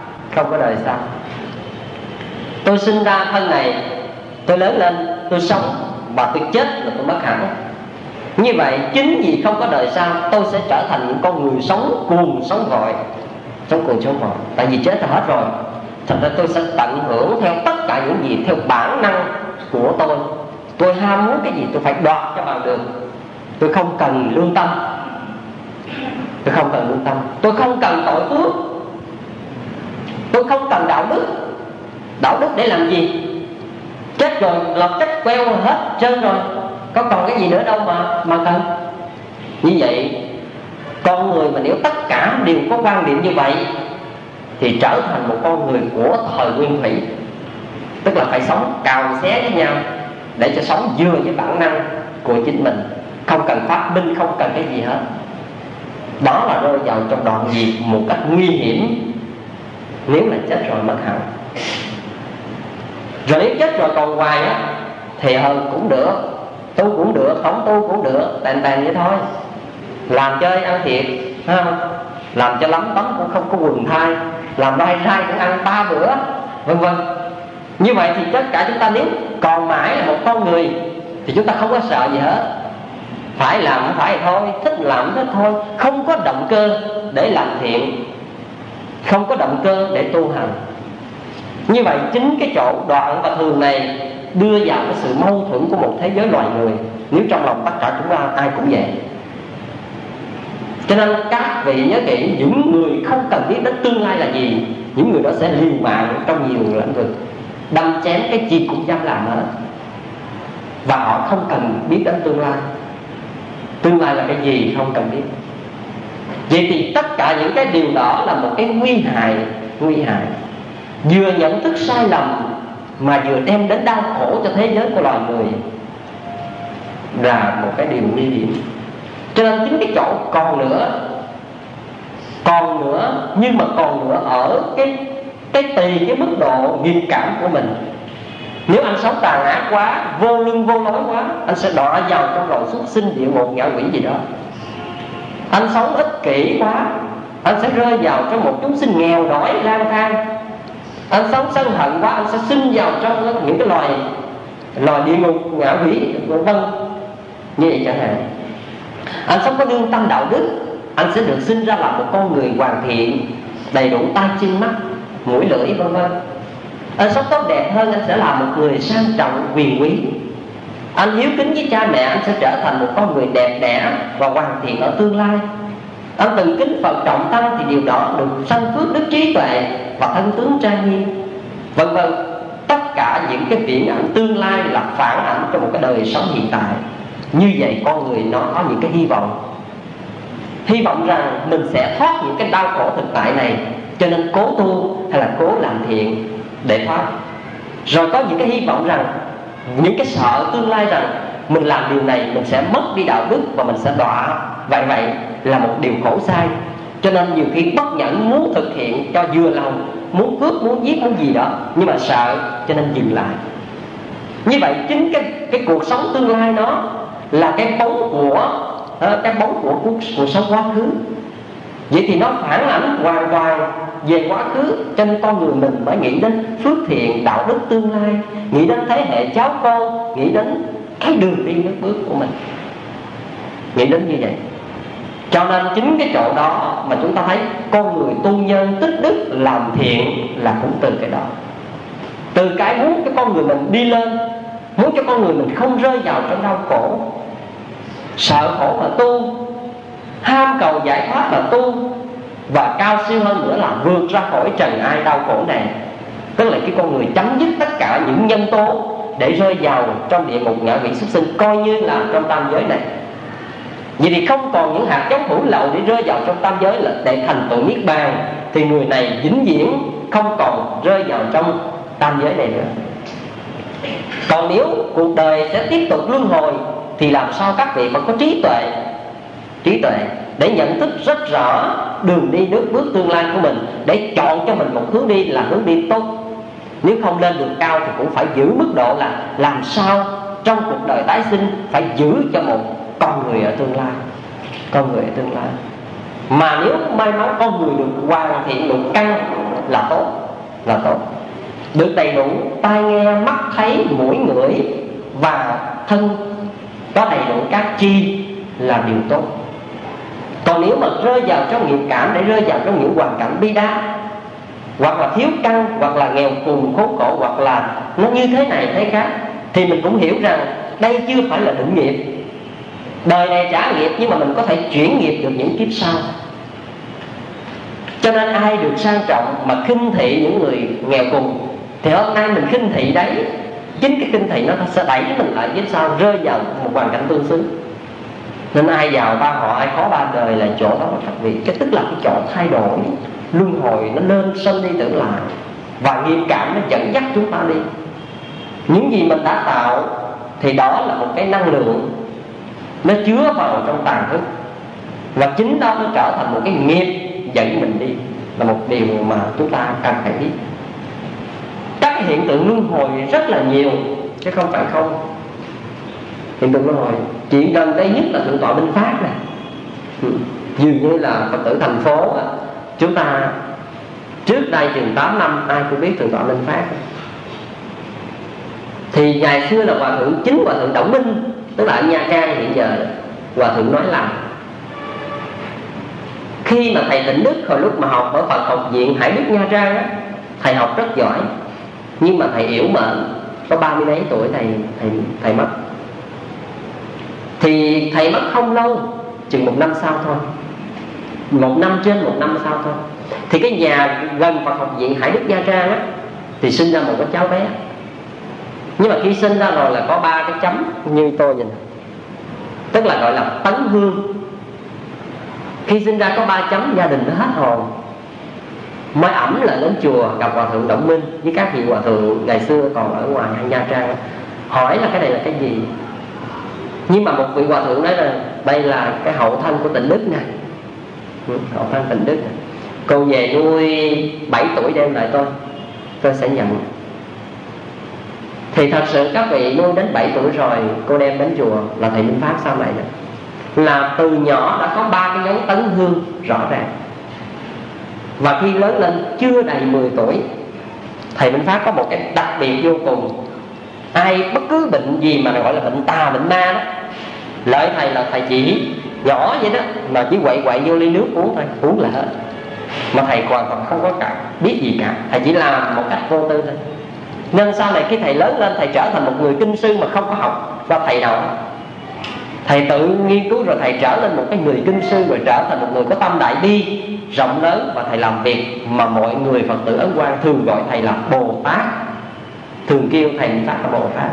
Tôi sinh ra thân này, tôi lớn lên, tôi sống và tôi chết là tôi mất hẳn. Như vậy chính vì không có đời sau, tôi sẽ trở thành những con người sống cuồng sống vội. Tại vì chết là hết rồi. Thành ra tôi sẽ tận hưởng theo tất cả những gì theo bản năng của tôi. Tôi ham muốn cái gì tôi phải đoạt cho bằng được. Tôi không cần lương tâm. Tôi không cần tội phước. Tôi không cần đạo đức. Đạo đức để làm gì? Chết rồi lập cách queo hết trơn rồi, có còn cái gì nữa đâu mà cần. Như vậy con người mà nếu tất cả đều có quan điểm như vậy thì trở thành một con người của thời nguyên thủy, tức là phải sống cào xé với nhau để cho sống vừa với bản năng của chính mình, không cần phát minh, không cần cái gì hết. Đó là rơi vào trong đoạn diệt một cách nguy hiểm. Nếu là chết rồi mất hẳn. Rồi nếu chết rồi còn hoài á thì cũng được, tu cũng được, không tu cũng được, tàn vậy thôi. Làm chơi ăn thiệt, làm cho lắm tấm cũng không có quần thai, làm vai sai cũng ăn 3 bữa, vân vân. Như vậy thì tất cả chúng ta nếu còn mãi là một con người thì chúng ta không có sợ gì hết. Phải làm phải thôi, thích làm thích thôi, không có động cơ để làm thiện, không có động cơ để tu hành. Như vậy chính cái chỗ đoạn và thường này đưa vào cái sự mâu thuẫn của một thế giới loài người. Nếu trong lòng tất cả chúng ta ai cũng vậy. Cho nên các vị nhớ kỹ, những người không cần biết đến tương lai là gì, những người đó sẽ liều mạng trong nhiều lĩnh vực, đâm chém cái gì cũng dám làm hết. Và họ không cần biết đến tương lai. Tương lai là cái gì không cần biết. Vậy thì tất cả những cái điều đó là một cái nguy hại. Vừa nhận thức sai lầm mà vừa đem đến đau khổ cho thế giới của loài người, là một cái điều nguy hiểm. Cho nên chính cái chỗ còn nữa, nhưng mà còn nữa ở cái tùy cái mức độ nghiệp cảm của mình. Nếu anh sống tàn ác quá, vô lương vô lối quá, anh sẽ đọa vào trong loài súc sinh, địa ngục, ngạ quỷ gì đó. Anh sống ích kỷ quá, anh sẽ rơi vào trong một chúng sinh nghèo đói lang thang. Anh sống sân hận quá, anh sẽ sinh vào trong những cái loài địa ngục, ngạ quỷ, vân vân. Như vậy chẳng hạn. Anh sống có lương tâm đạo đức, anh sẽ được sinh ra làm một con người hoàn thiện, đầy đủ tai chân mắt, mũi lưỡi, vân vân. Anh sống tốt đẹp hơn, anh sẽ là một người sang trọng, quyền quý. Anh hiếu kính với cha mẹ, anh sẽ trở thành một con người đẹp đẽ và hoàn thiện ở tương lai. Anh từng kính Phật trọng tăng thì điều đó được sanh phước đức trí tuệ và thân tướng trang nghiêm, vân vân. Tất cả những cái viễn ảnh tương lai là phản ảnh cho một cái đời sống hiện tại. Như vậy con người nó có những cái hy vọng rằng mình sẽ thoát những cái đau khổ thực tại này, cho nên cố tu hay là cố làm thiện để thoát. Rồi có những cái hy vọng rằng, những cái sợ tương lai rằng mình làm điều này mình sẽ mất đi đạo đức và mình sẽ đọa. Vậy là một điều khổ sai. Cho nên nhiều khi bất nhẫn muốn thực hiện cho vừa lòng, muốn cướp, muốn giết, muốn gì đó, nhưng mà sợ cho nên dừng lại. Như vậy chính cái cuộc sống tương lai nó là cái bóng của cuộc sống quá khứ. Vậy thì nó phản ảnh hoàn toàn về quá khứ, cho nên con người mình mới nghĩ đến phước thiện, đạo đức tương lai, nghĩ đến thế hệ cháu con, nghĩ đến cái đường đi nước bước của mình, nghĩ đến như vậy. Cho nên chính cái chỗ đó mà chúng ta thấy con người tu nhân tích đức làm thiện là cũng từ cái đó, từ cái muốn cho con người mình đi lên, muốn cho con người mình không rơi vào trong đau khổ, sợ khổ mà tu, ham cầu giải thoát mà tu, và cao siêu hơn nữa là vượt ra khỏi trần ai đau khổ này. Tức là cái con người chấm dứt tất cả những nhân tố để rơi vào trong địa ngục ngạ quỷ súc sinh, coi như là trong tam giới này. Vậy thì không còn những hạt giống hữu lậu để rơi vào trong tam giới là để thành tựu niết bàn, thì người này vĩnh viễn không còn rơi vào trong tam giới này nữa. Còn nếu cuộc đời sẽ tiếp tục luân hồi thì làm sao các vị phải có trí tuệ để nhận thức rất rõ đường đi nước bước tương lai của mình, để chọn cho mình một hướng đi là hướng đi tốt. Nếu không lên được cao thì cũng phải giữ mức độ là làm sao trong cuộc đời tái sinh phải giữ cho một con người ở tương lai. Mà nếu may mắn con người được hoàn thiện được căn là tốt, được đầy đủ tai nghe, mắt thấy, mũi ngửi và thân có đầy đủ các chi là điều tốt. Còn nếu mà rơi vào trong nghiệp cảm, để rơi vào trong những hoàn cảnh bi đát, hoặc là thiếu căn, hoặc là nghèo cùng khốn khổ, hoặc là nó như thế này thế khác, thì mình cũng hiểu rằng đây chưa phải là định nghiệp. Đời này trả nghiệp, nhưng mà mình có thể chuyển nghiệp được những kiếp sau. Cho nên ai được sang trọng mà khinh thị những người nghèo cùng, thì hôm nay mình khinh thị đấy, chính cái khinh thị nó sẽ đẩy mình lại kiếp sau rơi vào một hoàn cảnh tương xứng. Nên ai giàu ba họ, ai khó ba đời là chỗ đó các vị. Cái tức là cái chỗ thay đổi, luân hồi nó lên sân đi tưởng lại, và nghiệp cảm nó dẫn dắt chúng ta đi. Những gì mình đã tạo thì đó là một cái năng lượng, nó chứa vào trong tàn thức, và chính đó nó trở thành một cái nghiệp dẫn mình đi, là một điều mà chúng ta cần phải biết. Các hiện tượng luân hồi rất là nhiều, chứ không phải không. Hiện tượng luân hồi, chuyện gần đây nhất là Thượng tọa Minh Phát này. Dường như là Phật tử thành phố, chúng ta trước đây chừng 8 năm ai cũng biết Thượng tọa Minh Phát. Thì ngày xưa là chính Hòa thượng Đổng Minh, tức là ở Nha Trang hiện giờ, Hòa thượng nói là khi mà thầy Tịnh Đức hồi lúc mà học ở Phật học viện Hải Đức Nha Trang á, thầy học rất giỏi, nhưng mà thầy yểu mệnh, có 30 mấy tuổi thầy mất. Thì thầy mất không lâu, chừng 1 năm sau thôi, 1 năm trên 1 năm sau thôi. Thì cái nhà gần Phật học viện Hải Đức Nha Trang á, thì sinh ra một cái cháu bé. Nhưng mà khi sinh ra rồi là có 3 cái chấm như tôi nhìn, tức là gọi là tấn hương. Khi sinh ra có 3 chấm, gia đình nó hết hồn, mới ẵm lại đến chùa gặp Hòa thượng Đổng Minh với các vị hòa thượng ngày xưa còn ở ngoài Nha Trang, hỏi là cái này là cái gì. Nhưng mà một vị hòa thượng nói là đây là cái hậu thân của Tịnh Đức nè, hậu thân Tịnh Đức nè. Cô về nuôi 7 tuổi đem lại tôi sẽ nhận. Thì thật sự các vị nuôi đến 7 tuổi rồi, cô đem đến chùa là thầy Minh Pháp sau này nè, là từ nhỏ đã có 3 cái dấu tấn hương rõ ràng. Và khi lớn lên chưa đầy 10 tuổi, thầy Minh Pháp có một cái đặc biệt vô cùng. Ai bất cứ bệnh gì mà gọi là bệnh tà, bệnh ma đó, lợi thầy là thầy chỉ nhỏ vậy đó, mà chỉ quậy vô ly nước uống thôi, uống là hết. Mà thầy hoàn toàn không có cả biết gì cả, thầy chỉ làm một cách vô tư thôi. Nên sau này khi thầy lớn lên, thầy trở thành một người kinh sư mà không có học qua thầy nào. Thầy tự nghiên cứu rồi thầy trở lên một cái người kinh sư, rồi trở thành một người có tâm đại bi rộng lớn, và thầy làm việc mà mọi người Phật tử Ấn Quang thường gọi thầy là Bồ Tát, thường kêu thầy Minh Pháp là Bồ Tát.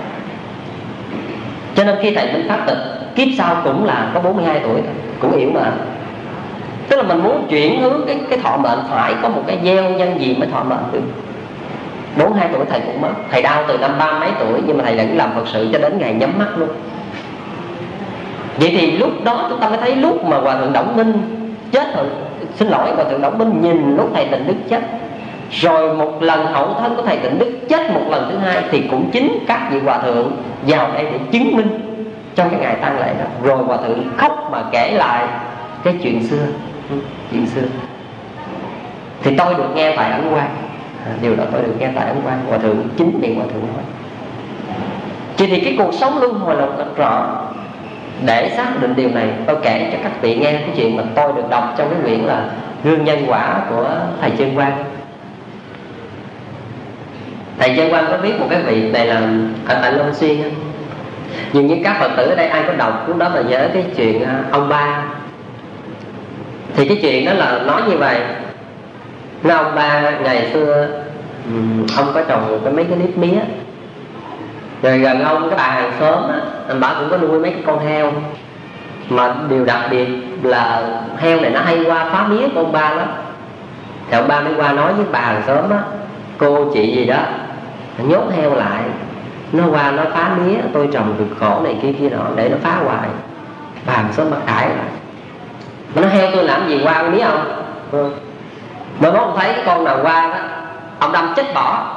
Cho nên khi thầy Minh Pháp tịch, kiếp sau cũng là có 42 tuổi thôi, cũng yểu mà. Tức là mình muốn chuyển hướng cái thọ mệnh phải có một cái gieo nhân gì mới thọ mệnh được. 42 tuổi thầy cũng mất. Thầy đau từ năm 30 mấy tuổi, nhưng mà thầy vẫn làm Phật sự cho đến ngày nhắm mắt luôn. Vậy thì lúc đó chúng ta mới thấy lúc mà Hòa thượng Đổng Minh chết rồi, xin lỗi, Hòa thượng Đổng Minh nhìn lúc thầy Tịnh Đức chết, Rồi một lần hậu thân của thầy Tịnh Đức chết một lần thứ hai, thì cũng chính các vị hòa thượng vào đây để chứng minh trong cái ngày tang lễ đó. Rồi hòa thượng khóc mà kể lại cái chuyện xưa. Thì tôi được nghe tại Ấn Quang, điều đó tôi được nghe tại Ấn Quang, hòa thượng chính miệng hòa thượng nói. Chỉ thì cái cuộc sống luân hồi là rất rõ. Để xác định điều này, tôi kể cho các vị nghe cái chuyện mà tôi được đọc trong cái quyển là Gương Nhân Quả của thầy Chân Quang. Thầy Chân Quang có viết một cái vị này là ở tại Long Xuyên. Nhưng như các Phật tử ở đây ai có đọc lúc đó là nhớ cái chuyện ông Ba. Thì cái chuyện đó là nói như vậy. Nói ông Ba ngày xưa ông có trồng mấy cái nếp mía. Rồi gần ông cái bà hàng xóm á, bà cũng có nuôi mấy cái con heo. Mà điều đặc biệt là heo này nó hay qua phá mía của ông Ba lắm. Thì ông Ba mới qua nói với bà hàng xóm á, cô chị gì đó nhốt heo lại, nó qua nó phá mía tôi trồng cực khổ này kia nọ, để nó phá hoài. Bà hàng xóm bà cãi lại, mà nó heo tôi làm gì qua ăn mía không? Mà ông thấy cái con nào qua đó ông đâm chết bỏ.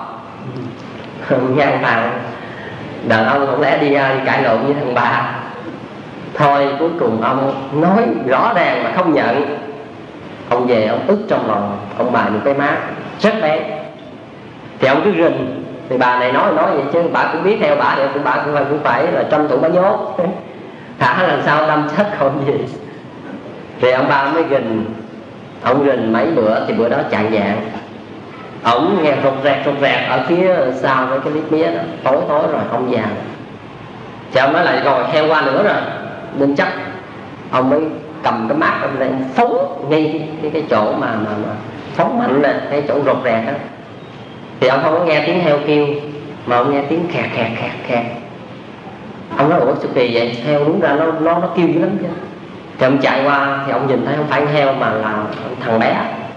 Ngang thằng đàn ông không lẽ đi cãi lộn với thằng bà. Thôi cuối cùng ông nói rõ ràng mà không nhận. Ông về ông ức trong lòng, ông bài một cái má rất bé. Thì ông cứ rình. Thì bà này nói vậy chứ bà cũng biết theo bà, thì bà cũng phải là tranh thủ bà nhốt. Thả làm sao đâm chết không gì. Thì ông ba mới rình. Ông rình mấy bữa thì bữa đó chạng vạng. Ông nghe rụt rẹt ở phía sau với cái lít mía đó. Tối rồi ông vào. Thì ông nói lại rồi heo qua nữa rồi, nên chắc ông mới cầm cái mát ông lên phóng ngay cái chỗ mà phóng mạnh nè, cái chỗ rụt rẹt đó. Thì ông không có nghe tiếng heo kêu, mà ông nghe tiếng khẹt. Ông nói ủa sao kỳ vậy, heo đúng ra nó kêu dữ lắm chứ. Thì ông chạy qua thì ông nhìn thấy không phải heo mà là thằng bé.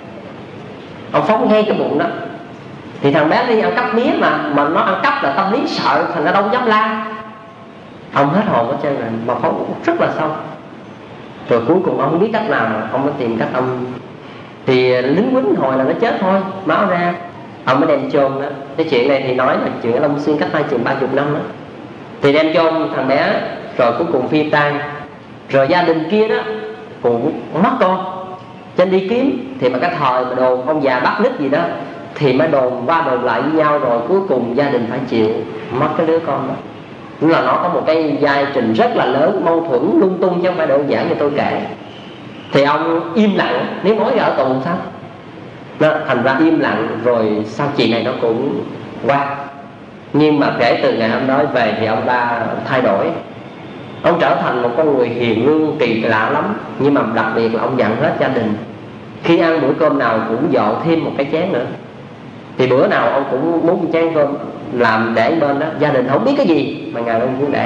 Ông phóng ngay cái bụng đó. Thì thằng bé đi ăn cắp mía mà nó ăn cắp là tâm lý sợ, thành ra đâu dám la. Ông hết hồn hết trơn rồi, mà phóng rất là sâu. Rồi cuối cùng ông không biết cách nào, ông mới tìm cách ông. Thì lính quýnh hồi là nó chết thôi, máu ra. Ông mới đem chôn đó. Cái chuyện này thì nói là chuyện ở Long Xuyên cách 20-30 năm đó. Thì đem chôn thằng bé, rồi cuối cùng phi tang. Rồi gia đình kia đó cũng mất con, cho nên đi kiếm. Thì mà cái thời mà đồn ông già bắt nít gì đó, thì mới đồn qua đồn lại với nhau. Rồi cuối cùng gia đình phải chịu mất cái đứa con đó. Đúng là nó có một cái giai trình rất là lớn, mâu thuẫn lung tung chứ không phải đơn giản như tôi kể. Thì ông im lặng, nếu nói ở tù sao nó thành ra im lặng. Rồi sau chuyện này nó cũng qua. Nhưng mà kể từ ngày hôm đó về thì ông ta thay đổi. Ông trở thành một con người hiền lương kỳ lạ lắm. Nhưng mà đặc biệt là ông dặn hết gia đình, khi ăn bữa cơm nào cũng dọn thêm một cái chén nữa. Thì bữa nào ông cũng muốn chén cơm làm để bên đó, gia đình không biết cái gì mà ngày ông cũng để.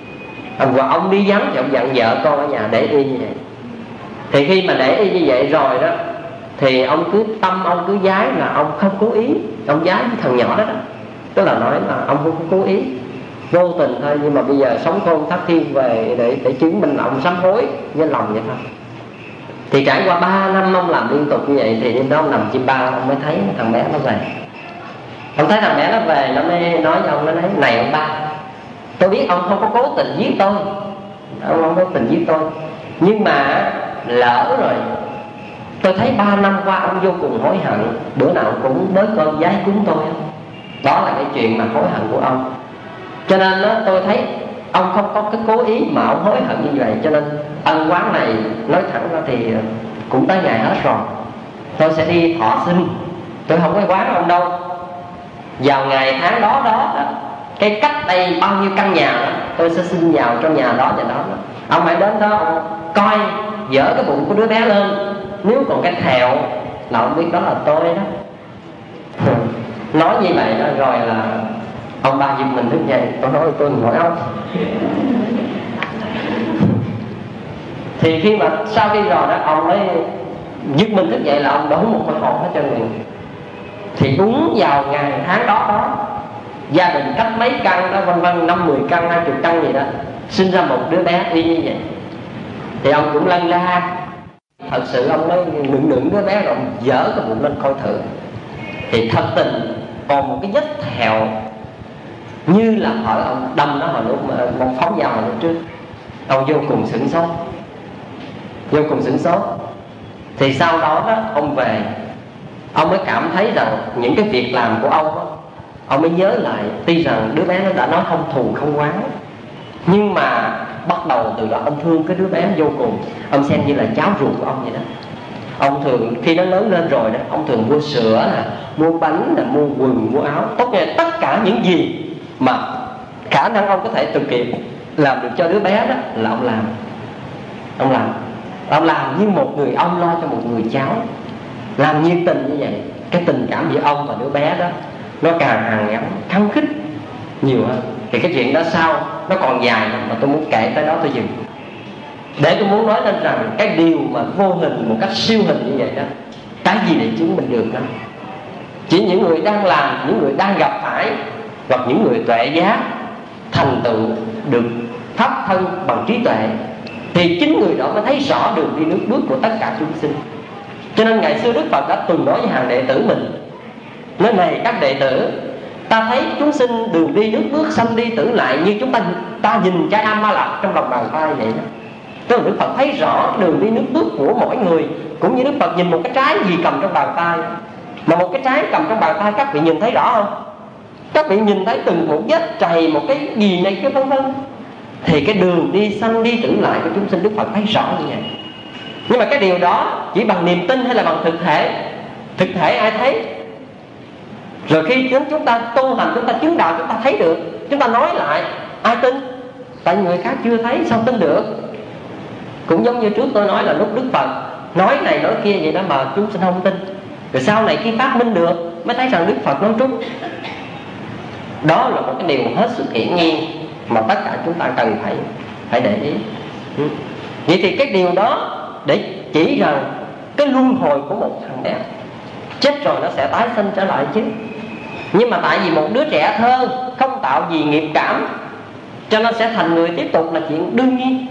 Và ông đi vắng thì ông dặn vợ con ở nhà để y như vậy. Thì khi mà để y như vậy rồi đó, thì ông cứ tâm ông cứ giái là ông không cố ý. Ông giái với thằng nhỏ đó đó, tức là nói là ông không cố ý, vô tình thôi. Nhưng mà bây giờ sống khôn thác thiên về để chứng minh là ông sám hối với lòng vậy thôi. Thì trải qua 3 năm ông làm liên tục như vậy, thì đêm đó ông nằm chim bao, ông mới thấy thằng bé nó về. Ông thấy thằng bé nó về, nó mới nói với ông, nó nói này ông ba, tôi biết ông không có cố tình giết tôi, ông không có cố tình giết tôi, nhưng mà lỡ rồi. Tôi thấy 3 năm qua ông vô cùng hối hận, bữa nào cũng bới cơm giái cúng tôi. Đó là cái chuyện mà hối hận của ông. Cho nên đó, tôi thấy ông không có cái cố ý mà ông hối hận như vậy. Cho nên ân oán này nói thẳng ra thì cũng tới ngày hết rồi. Tôi sẽ đi thọ sinh, tôi không có oán ông đâu. Vào ngày tháng đó, cái cách đây bao nhiêu căn nhà đó, tôi sẽ sinh vào trong nhà đó và đó. Ông hãy đến đó, ông coi dỡ cái bụng của đứa bé lên. Nếu còn cái thẹo là ông biết đó là tôi đó. Nói như vậy đó, rồi là ông ba giật mình thức dậy. Tôi nói tôi hỏi ông. Thì khi mà sau khi rồi đó, ông mới giật mình thức dậy là ông đổ một khối hồn hết trơn người. Thì đúng vào ngày tháng đó, gia đình cách mấy căn đó, vân vân 50 căn 20 căn gì đó, sinh ra một đứa bé y như vậy. Thì ông cũng lân la. Thật sự ông mới nựng đứa bé rồi dỡ cái bụng lên coi thử. thì thật tình còn một cái vết thẹo như là thợ ông đâm nó hồi lúc mà một phóng dao hồi lúc trước. Ông vô cùng sửng sốt, vô cùng sửng sốt. Thì sau đó đó ông về, ông mới cảm thấy rằng những cái việc làm của ông đó, ông mới nhớ lại. Tuy rằng đứa bé nó đã nói không thù không oán, nhưng mà bắt đầu từ đó ông thương cái đứa bé vô cùng. Ông xem như là cháu ruột của ông vậy đó. Ông thường khi nó lớn lên rồi đó, ông thường mua sữa nè, mua bánh nè, mua quần, mua áo, tất cả những gì mà khả năng ông có thể thực hiện làm được cho đứa bé đó là ông làm. Ông làm như một người ông lo cho một người cháu, làm nhiệt tình như vậy. Cái tình cảm giữa ông và đứa bé đó nó càng hàn gắn khăng khít nhiều hơn. Thì cái chuyện đó sau nó còn dài mà tôi muốn kể tới đó tôi dừng. Để tôi muốn nói lên rằng cái điều mà vô hình một cách siêu hình như vậy đó, cái gì để chứng minh được đó? Chỉ những người đang làm, những người đang gặp phải, hoặc những người tuệ giác thành tựu được pháp thân bằng trí tuệ, thì chính người đó mới thấy rõ đường đi nước bước của tất cả chúng sinh. Cho nên ngày xưa Đức Phật đã từng nói với hàng đệ tử mình, nói này các đệ tử, ta thấy chúng sinh đường đi nước bước sanh đi tử lại như chúng ta nhìn trái A Ma Lạp trong lòng bàn tay vậy đó. Tức là Đức Phật thấy rõ đường đi nước bước của mỗi người, cũng như Đức Phật nhìn một cái trái gì cầm trong bàn tay. Mà một cái trái cầm trong bàn tay các vị nhìn thấy rõ không? Các vị nhìn thấy từng một vết trầy, một cái gì này cái vân vân. Thì cái đường đi sanh đi tử lại của chúng sinh Đức Phật thấy rõ như vậy. Nhưng mà cái điều đó chỉ bằng niềm tin hay là bằng thực thể? Thực thể ai thấy? Rồi khi chúng ta tu hành, chúng ta chứng đạo, chúng ta thấy được, chúng ta nói lại, ai tin? Tại người khác chưa thấy sao tin được? Cũng giống như trước tôi nói là lúc Đức Phật nói này nói kia vậy đó mà chúng sinh không tin. Rồi sau này khi phát minh được mới thấy rằng Đức Phật nói trúng. Đó là một cái điều hết sức hiển nhiên mà tất cả chúng ta cần phải để ý. Vậy thì cái điều đó để chỉ rằng cái luân hồi của một thằng bé chết rồi nó sẽ tái sinh trở lại chứ. Nhưng mà tại vì một đứa trẻ thơ không tạo gì nghiệp cảm, cho nên sẽ thành người tiếp tục là chuyện đương nhiên.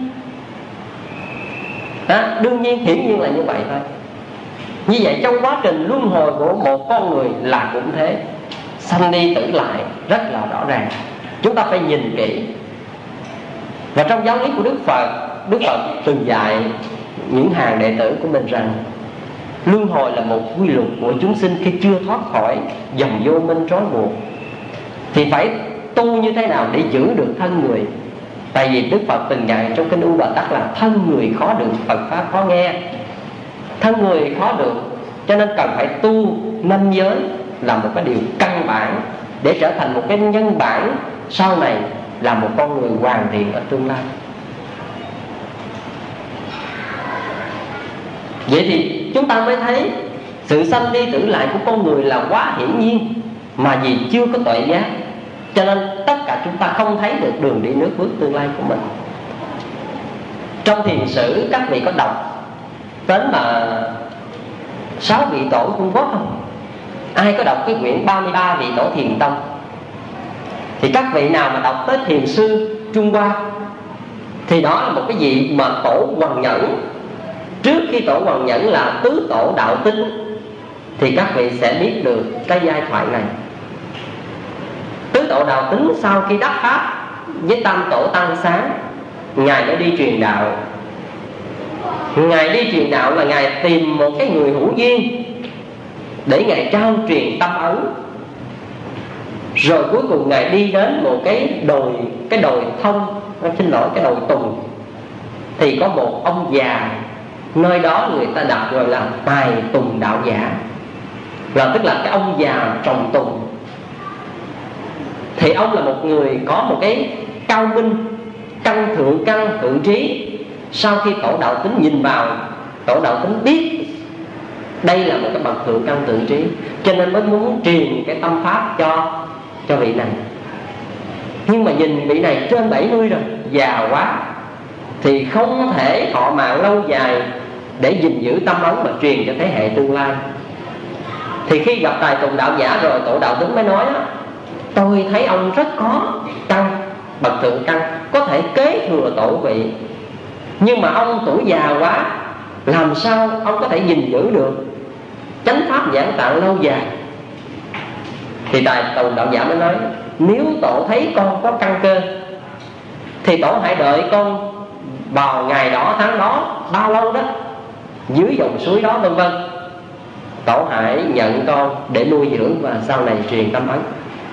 Đương nhiên, hiển nhiên là như vậy thôi. Như vậy trong quá trình luân hồi của một con người là cũng thế, sanh đi tử lại rất là rõ ràng. Chúng ta phải nhìn kỹ. Và trong giáo lý của Đức Phật từng dạy những hàng đệ tử của mình rằng luân hồi là một quy luật của chúng sinh khi chưa thoát khỏi dòng vô minh trói buộc. Thì phải tu như thế nào để giữ được thân người? Tại vì Đức Phật từng dạy trong kinh U Bà Tát là thân người khó được, Phật Pháp khó nghe. Thân người khó được, cho nên cần phải tu năm giới là một cái điều căn bản để trở thành một cái nhân bản sau này là một con người hoàn thiện ở tương lai. Vậy thì chúng ta mới thấy sự sanh đi tử lại của con người là quá hiển nhiên, mà vì chưa có tuệ giác, cho nên tất cả chúng ta không thấy được đường đi nước bước tương lai của mình. Trong thiền sử các vị có đọc đến mà 6 vị tổ Trung Quốc không? Ai có đọc cái quyển 33 vị tổ Thiền Tông? Thì các vị nào mà đọc tới thiền sư Trung Hoa thì đó là một cái vị mà tổ Hoằng Nhẫn. Trước khi tổ Hoằng Nhẫn là tứ tổ Đạo Tinh, thì các vị sẽ biết được cái giai thoại này. Tứ tổ Đạo Tinh sau khi đắc pháp với tam tổ Tăng Sáng, ngài đã đi truyền đạo. Ngài đi truyền đạo là ngài tìm một cái người hữu duyên để ngài trao truyền tâm ấn. Rồi cuối cùng ngài đi đến một cái đồi thông, xin lỗi, cái đồi Tùng. Thì có một ông già, nơi đó người ta đặt gọi là Tài Tùng Đạo Giả, là tức là cái ông già trồng tùng. Thì ông là một người có một cái cao minh, căn thượng trí. Sau khi tổ Đạo Tính nhìn vào, tổ Đạo Tính biết đây là một cái bậc thượng căn thượng trí, cho nên mới muốn truyền cái tâm pháp cho vị này. Nhưng mà nhìn vị này trên 70 rồi, già quá, thì không thể thọ mạng lâu dài để gìn giữ tâm ấn mà truyền cho thế hệ tương lai. Thì khi gặp Tài Tùng Đạo Giả rồi, tổ Đạo Tính mới nói đó, tôi thấy ông rất có căn, bậc thượng căn, có thể kế thừa tổ vị. Nhưng mà ông tuổi già quá, làm sao ông có thể gìn giữ được chánh pháp giảng tạng lâu dài? Thì Tài Tùng Đạo Giả mới nói: nếu tổ thấy con có căn cơ thì tổ hãy đợi con vào ngày đó tháng đó bao lâu đó, dưới dòng suối đó vân vân. Tổ hãy nhận con để nuôi dưỡng và sau này truyền tâm ấn.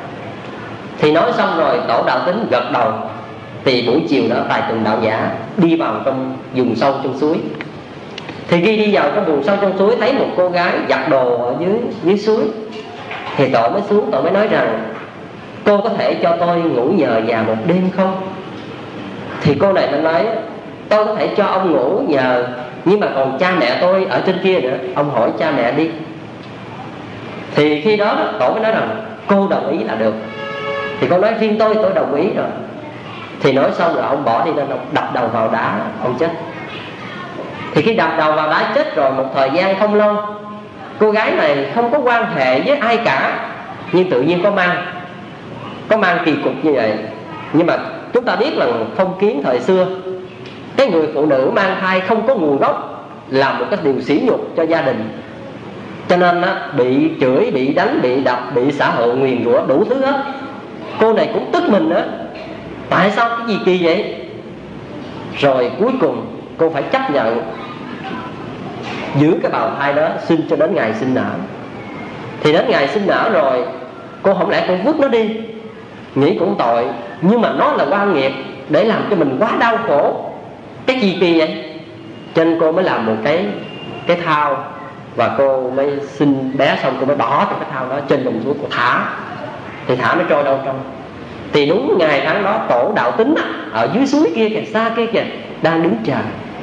Thì nói xong rồi Tổ Đạo Tính gật đầu. Thì buổi chiều đó Tài Tùng Đạo Giả đi vào trong vùng sâu trong suối. Thì khi đi vào trong vùng sâu trong suối thấy một cô gái giặt đồ ở dưới suối. Thì Tổ mới xuống, Tổ mới nói rằng: cô có thể cho tôi ngủ nhờ nhà một đêm không? Thì cô này nó nói: tôi có thể cho ông ngủ nhờ, nhưng mà còn cha mẹ tôi ở trên kia nữa, ông hỏi cha mẹ đi. Thì khi đó Tổ mới nói rằng cô đồng ý là được. Thì cô nói: riêng tôi đồng ý rồi. Thì nói xong rồi ông bỏ đi lên, ông đập đầu vào đá, ông chết. Thì khi đập đầu vào đá chết rồi, một thời gian không lâu, cô gái này không có quan hệ với ai cả, nhưng tự nhiên có mang kỳ cục như vậy. Nhưng mà chúng ta biết là phong kiến thời xưa, cái người phụ nữ mang thai không có nguồn gốc là một cái điều sỉ nhục cho gia đình. Cho nên bị chửi, bị đánh, bị đập, bị xã hội nguyền rủa đủ thứ hết. Cô này cũng tức mình nữa, tại sao cái gì kỳ vậy? Rồi cuối cùng cô phải chấp nhận giữ cái bào thai đó sinh cho đến ngày sinh nở. Thì đến ngày sinh nở rồi, cô không lẽ cô vứt nó đi? Nghĩ cũng tội, nhưng mà nó là oan nghiệt để làm cho mình quá đau khổ. Cái gì kỳ vậy? Cho nên cô mới làm một cái thao, và cô mới sinh bé xong cô mới bỏ cái thao đó trên dòng suối, cô thả. Thì thả nó trôi đâu trong. Thì đúng ngày tháng đó Tổ Đạo Tính ở dưới suối kia kìa, xa kia kìa, đang đứng chờ.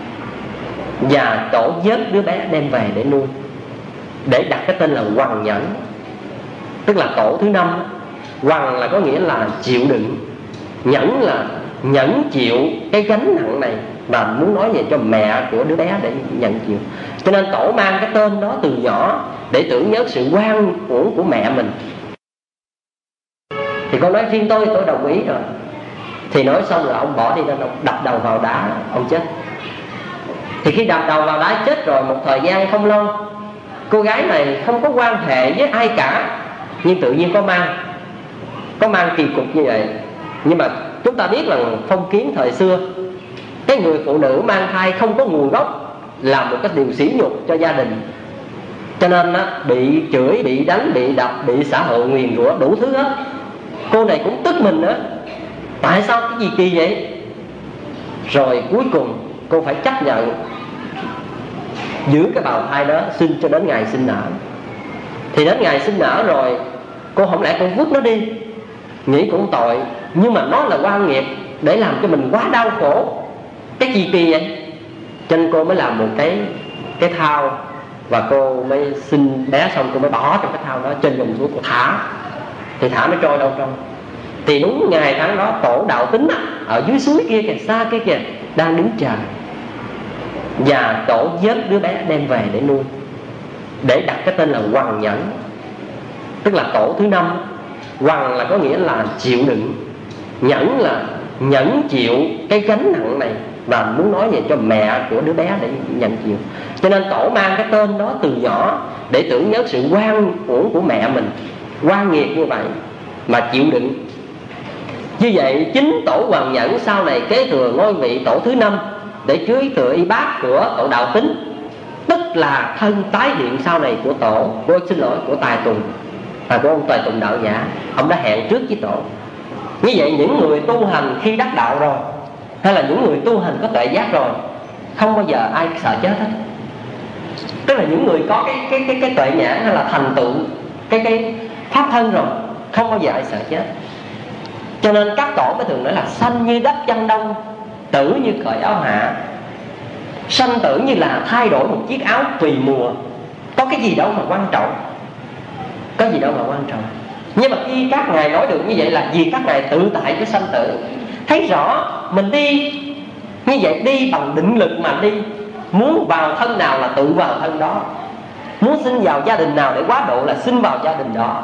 Và Tổ vớt đứa bé đem về để nuôi, để đặt cái tên là Hoằng Nhẫn, tức là Tổ thứ 5. Hoằng là có nghĩa là chịu đựng, Nhẫn là nhẫn chịu cái gánh nặng này, và muốn nói về cho mẹ của đứa bé để nhận chịu. Cho nên Tổ mang cái tên đó từ nhỏ để tưởng nhớ sự oan uổng của mẹ mình. Thì con nói riêng tôi đồng ý rồi. Thì nói xong rồi ông bỏ đi lên, ông đập đầu vào đá, ông chết. Thì khi đập đầu vào đá chết rồi, một thời gian không lâu, cô gái này không có quan hệ với ai cả, nhưng tự nhiên có mang kỳ cục như vậy. Nhưng mà chúng ta biết là phong kiến thời xưa, cái người phụ nữ mang thai không có nguồn gốc là một cái điều sỉ nhục cho gia đình. Cho nên bị chửi, bị đánh, bị đập, bị xã hội nguyền rủa đủ thứ hết. Cô này cũng tức mình nữa, tại sao cái gì kỳ vậy? Rồi cuối cùng cô phải chấp nhận giữ cái bào thai đó sinh cho đến ngày sinh nở. Thì đến ngày sinh nở rồi, cô không lẽ cô vứt nó đi? Nghĩ cũng tội, nhưng mà nó là oan nghiệt để làm cho mình quá đau khổ. Cái gì kỳ vậy? Cho nên cô mới làm một cái thao, và cô mới sinh bé xong cô mới bỏ trong cái thao đó trên dòng suối, cô thả. Thì thả nó trôi đâu trong. Thì đúng ngày tháng đó Tổ Đạo Tính ở dưới suối kia kìa, xa kia kìa, đang đứng chờ. Và Tổ vớt đứa bé đem về để nuôi, để đặt cái tên là Hoằng Nhẫn, tức là Tổ thứ 5. Hoằng là có nghĩa là chịu đựng, Nhẫn là nhẫn chịu cái gánh nặng này, và muốn nói về cho mẹ của đứa bé để nhận chịu. Cho nên Tổ mang cái tên đó từ nhỏ để tưởng nhớ sự oan uổng của mẹ mình, oan nghiệt như vậy mà chịu đựng. Như vậy chính Tổ Hoằng Nhẫn sau này kế thừa ngôi vị Tổ thứ 5 để cưới thừa y bác của Tổ Đạo Tính, tức là thân tái hiện sau này của của Tài Tùng, của ông Tài Tùng Đạo Giả. Ông đã hẹn trước với Tổ. Như vậy những người tu hành khi đắc đạo rồi, hay là những người tu hành có tuệ giác rồi, không bao giờ ai sợ chết hết. Tức là những người có cái tuệ nhãn hay là thành tựu cái pháp thân rồi, không bao giờ ai sợ chết. Cho nên các tổ mới thường nói là sanh như đất chân đông, tử như cởi áo hạ. Sanh tử như là thay đổi một chiếc áo tùy mùa. Có cái gì đâu mà quan trọng, có gì đâu mà quan trọng. Nhưng mà khi các ngài nói được như vậy là vì các ngài tự tại với sanh tử, thấy rõ mình đi như vậy, đi bằng định lực mà đi. Muốn vào thân nào là tự vào thân đó, muốn sinh vào gia đình nào để quá độ là sinh vào gia đình đó.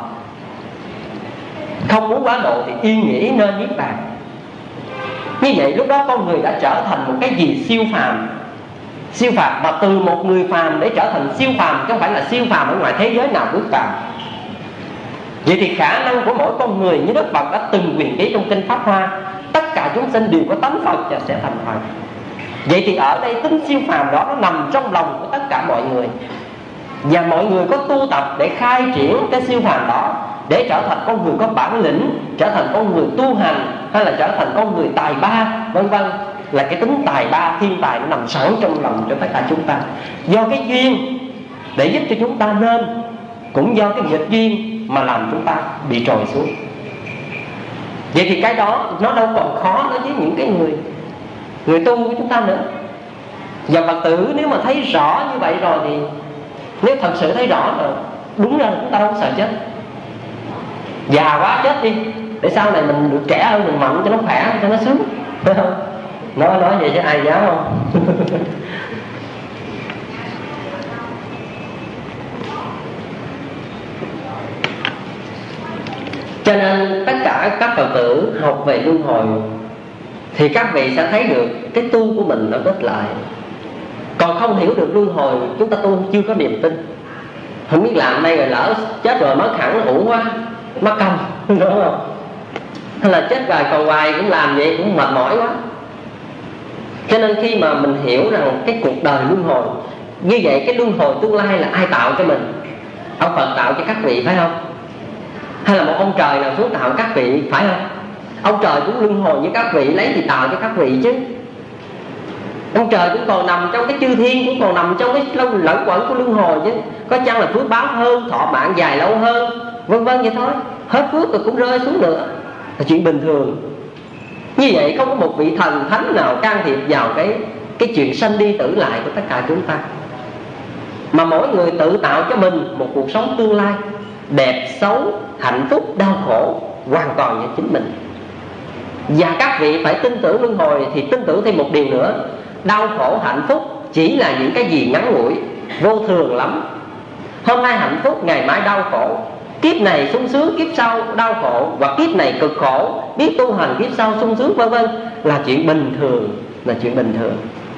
Không muốn quá độ thì yên nghỉ nơi niết bàn. Như vậy lúc đó con người đã trở thành một cái gì siêu phàm. Siêu phàm, mà từ một người phàm để trở thành siêu phàm, chứ không phải là siêu phàm ở ngoài thế giới nào bước vào. Vậy thì khả năng của mỗi con người như Đức Phật đã từng quyền ký trong kinh Pháp Hoa, tất cả chúng sinh đều có tánh Phật và sẽ thành Phật. Vậy thì ở đây tính siêu phàm đó nó nằm trong lòng của tất cả mọi người, và mọi người có tu tập để khai triển cái siêu phàm đó, để trở thành con người có bản lĩnh, trở thành con người tu hành, hay là trở thành con người tài ba, vân vân. Là cái tính tài ba, thiên tài nó nằm sẵn trong lòng cho tất cả chúng ta. Do cái duyên để giúp cho chúng ta nên, cũng do cái nghịch duyên mà làm chúng ta bị trồi xuống. Vậy thì cái đó nó đâu còn khó đối với những cái người tu của chúng ta nữa. Và Phật tử nếu mà thấy rõ như vậy rồi, thì nếu thật sự thấy rõ rồi, đúng ra chúng ta không sợ chết. Già quá chết đi, để sau này mình được trẻ hơn, mình mạnh cho nó khỏe, cho nó sướng, phải không? Nói vậy chứ ai dám không? Cho nên tất cả các Phật tử học về luân hồi thì các vị sẽ thấy được cái tu của mình nó kết lại. Còn không hiểu được luân hồi, chúng ta tu chưa có niềm tin. Không biết làm đây rồi lỡ chết rồi mất hẳn nó uổng quá, mất công, đúng không? Hay là chết hoài còn hoài cũng làm vậy cũng mệt mỏi quá. Cho nên khi mà mình hiểu rằng cái cuộc đời luân hồi, như vậy cái luân hồi tương lai là ai tạo cho mình? Ông Phật tạo cho các vị, phải không? Hay là một ông trời nào xuống tạo các vị, phải không? Ông trời cũng luân hồi như các vị, lấy thì tạo cho các vị chứ. Ông trời cũng còn nằm trong cái chư thiên, cũng còn nằm trong cái lẫn quẩn của luân hồi chứ. Có chăng là phước báo hơn, thọ mạng dài lâu hơn, vân vân vậy thôi. Hết phước rồi cũng rơi xuống nữa, là chuyện bình thường. Như vậy không có một vị thần thánh nào can thiệp vào cái chuyện sanh đi tử lại của tất cả chúng ta, mà mỗi người tự tạo cho mình một cuộc sống tương lai đẹp, xấu, hạnh phúc, đau khổ hoàn toàn như chính mình. Và các vị phải tin tưởng luân hồi, thì tin tưởng thêm một điều nữa: đau khổ, hạnh phúc chỉ là những cái gì ngắn ngủi, vô thường lắm. Hôm nay hạnh phúc, ngày mai đau khổ. Kiếp này sung sướng, kiếp sau đau khổ. Và kiếp này cực khổ, biết tu hành kiếp sau sung sướng, vân vân. Là chuyện bình thường, là chuyện bình thường.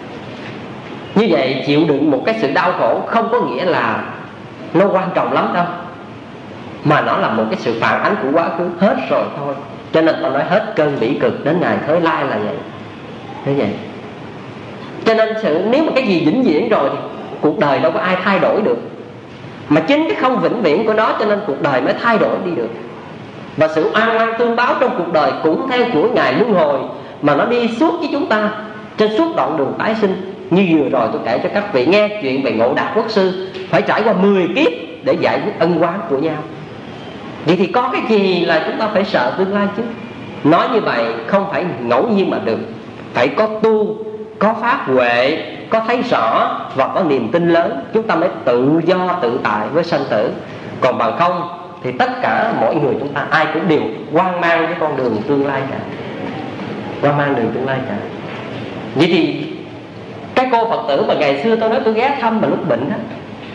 Như vậy chịu đựng một cái sự đau khổ không có nghĩa là nó quan trọng lắm đâu, mà nó là một cái sự phản ánh của quá khứ, hết rồi thôi. Cho nên tôi nói hết cơn bỉ cực đến ngày thới lai là vậy. Thế vậy. Cho nên nếu mà cái gì vĩnh viễn rồi thì cuộc đời đâu có ai thay đổi được. Mà chính cái không vĩnh viễn của nó cho nên cuộc đời mới thay đổi đi được. Và sự oan oan tương báo trong cuộc đời cũng theo của Ngài luân hồi, mà nó đi suốt với chúng ta trên suốt đoạn đường tái sinh. Như vừa rồi tôi kể cho các vị nghe chuyện về Ngộ Đạt Quốc Sư, phải trải qua 10 kiếp để giải quyết ân oán của nhau. Vậy thì có cái gì là chúng ta phải sợ tương lai chứ? Nói như vậy không phải ngẫu nhiên mà được, phải có tu, có pháp huệ, có thấy rõ và có niềm tin lớn, chúng ta mới tự do tự tại với sanh tử. Còn bằng không thì tất cả mọi người chúng ta ai cũng đều hoang mang với con đường tương lai cả, hoang mang đường tương lai cả. Vậy thì cái cô Phật tử mà ngày xưa tôi nói tôi ghé thăm mà lúc bệnh đó,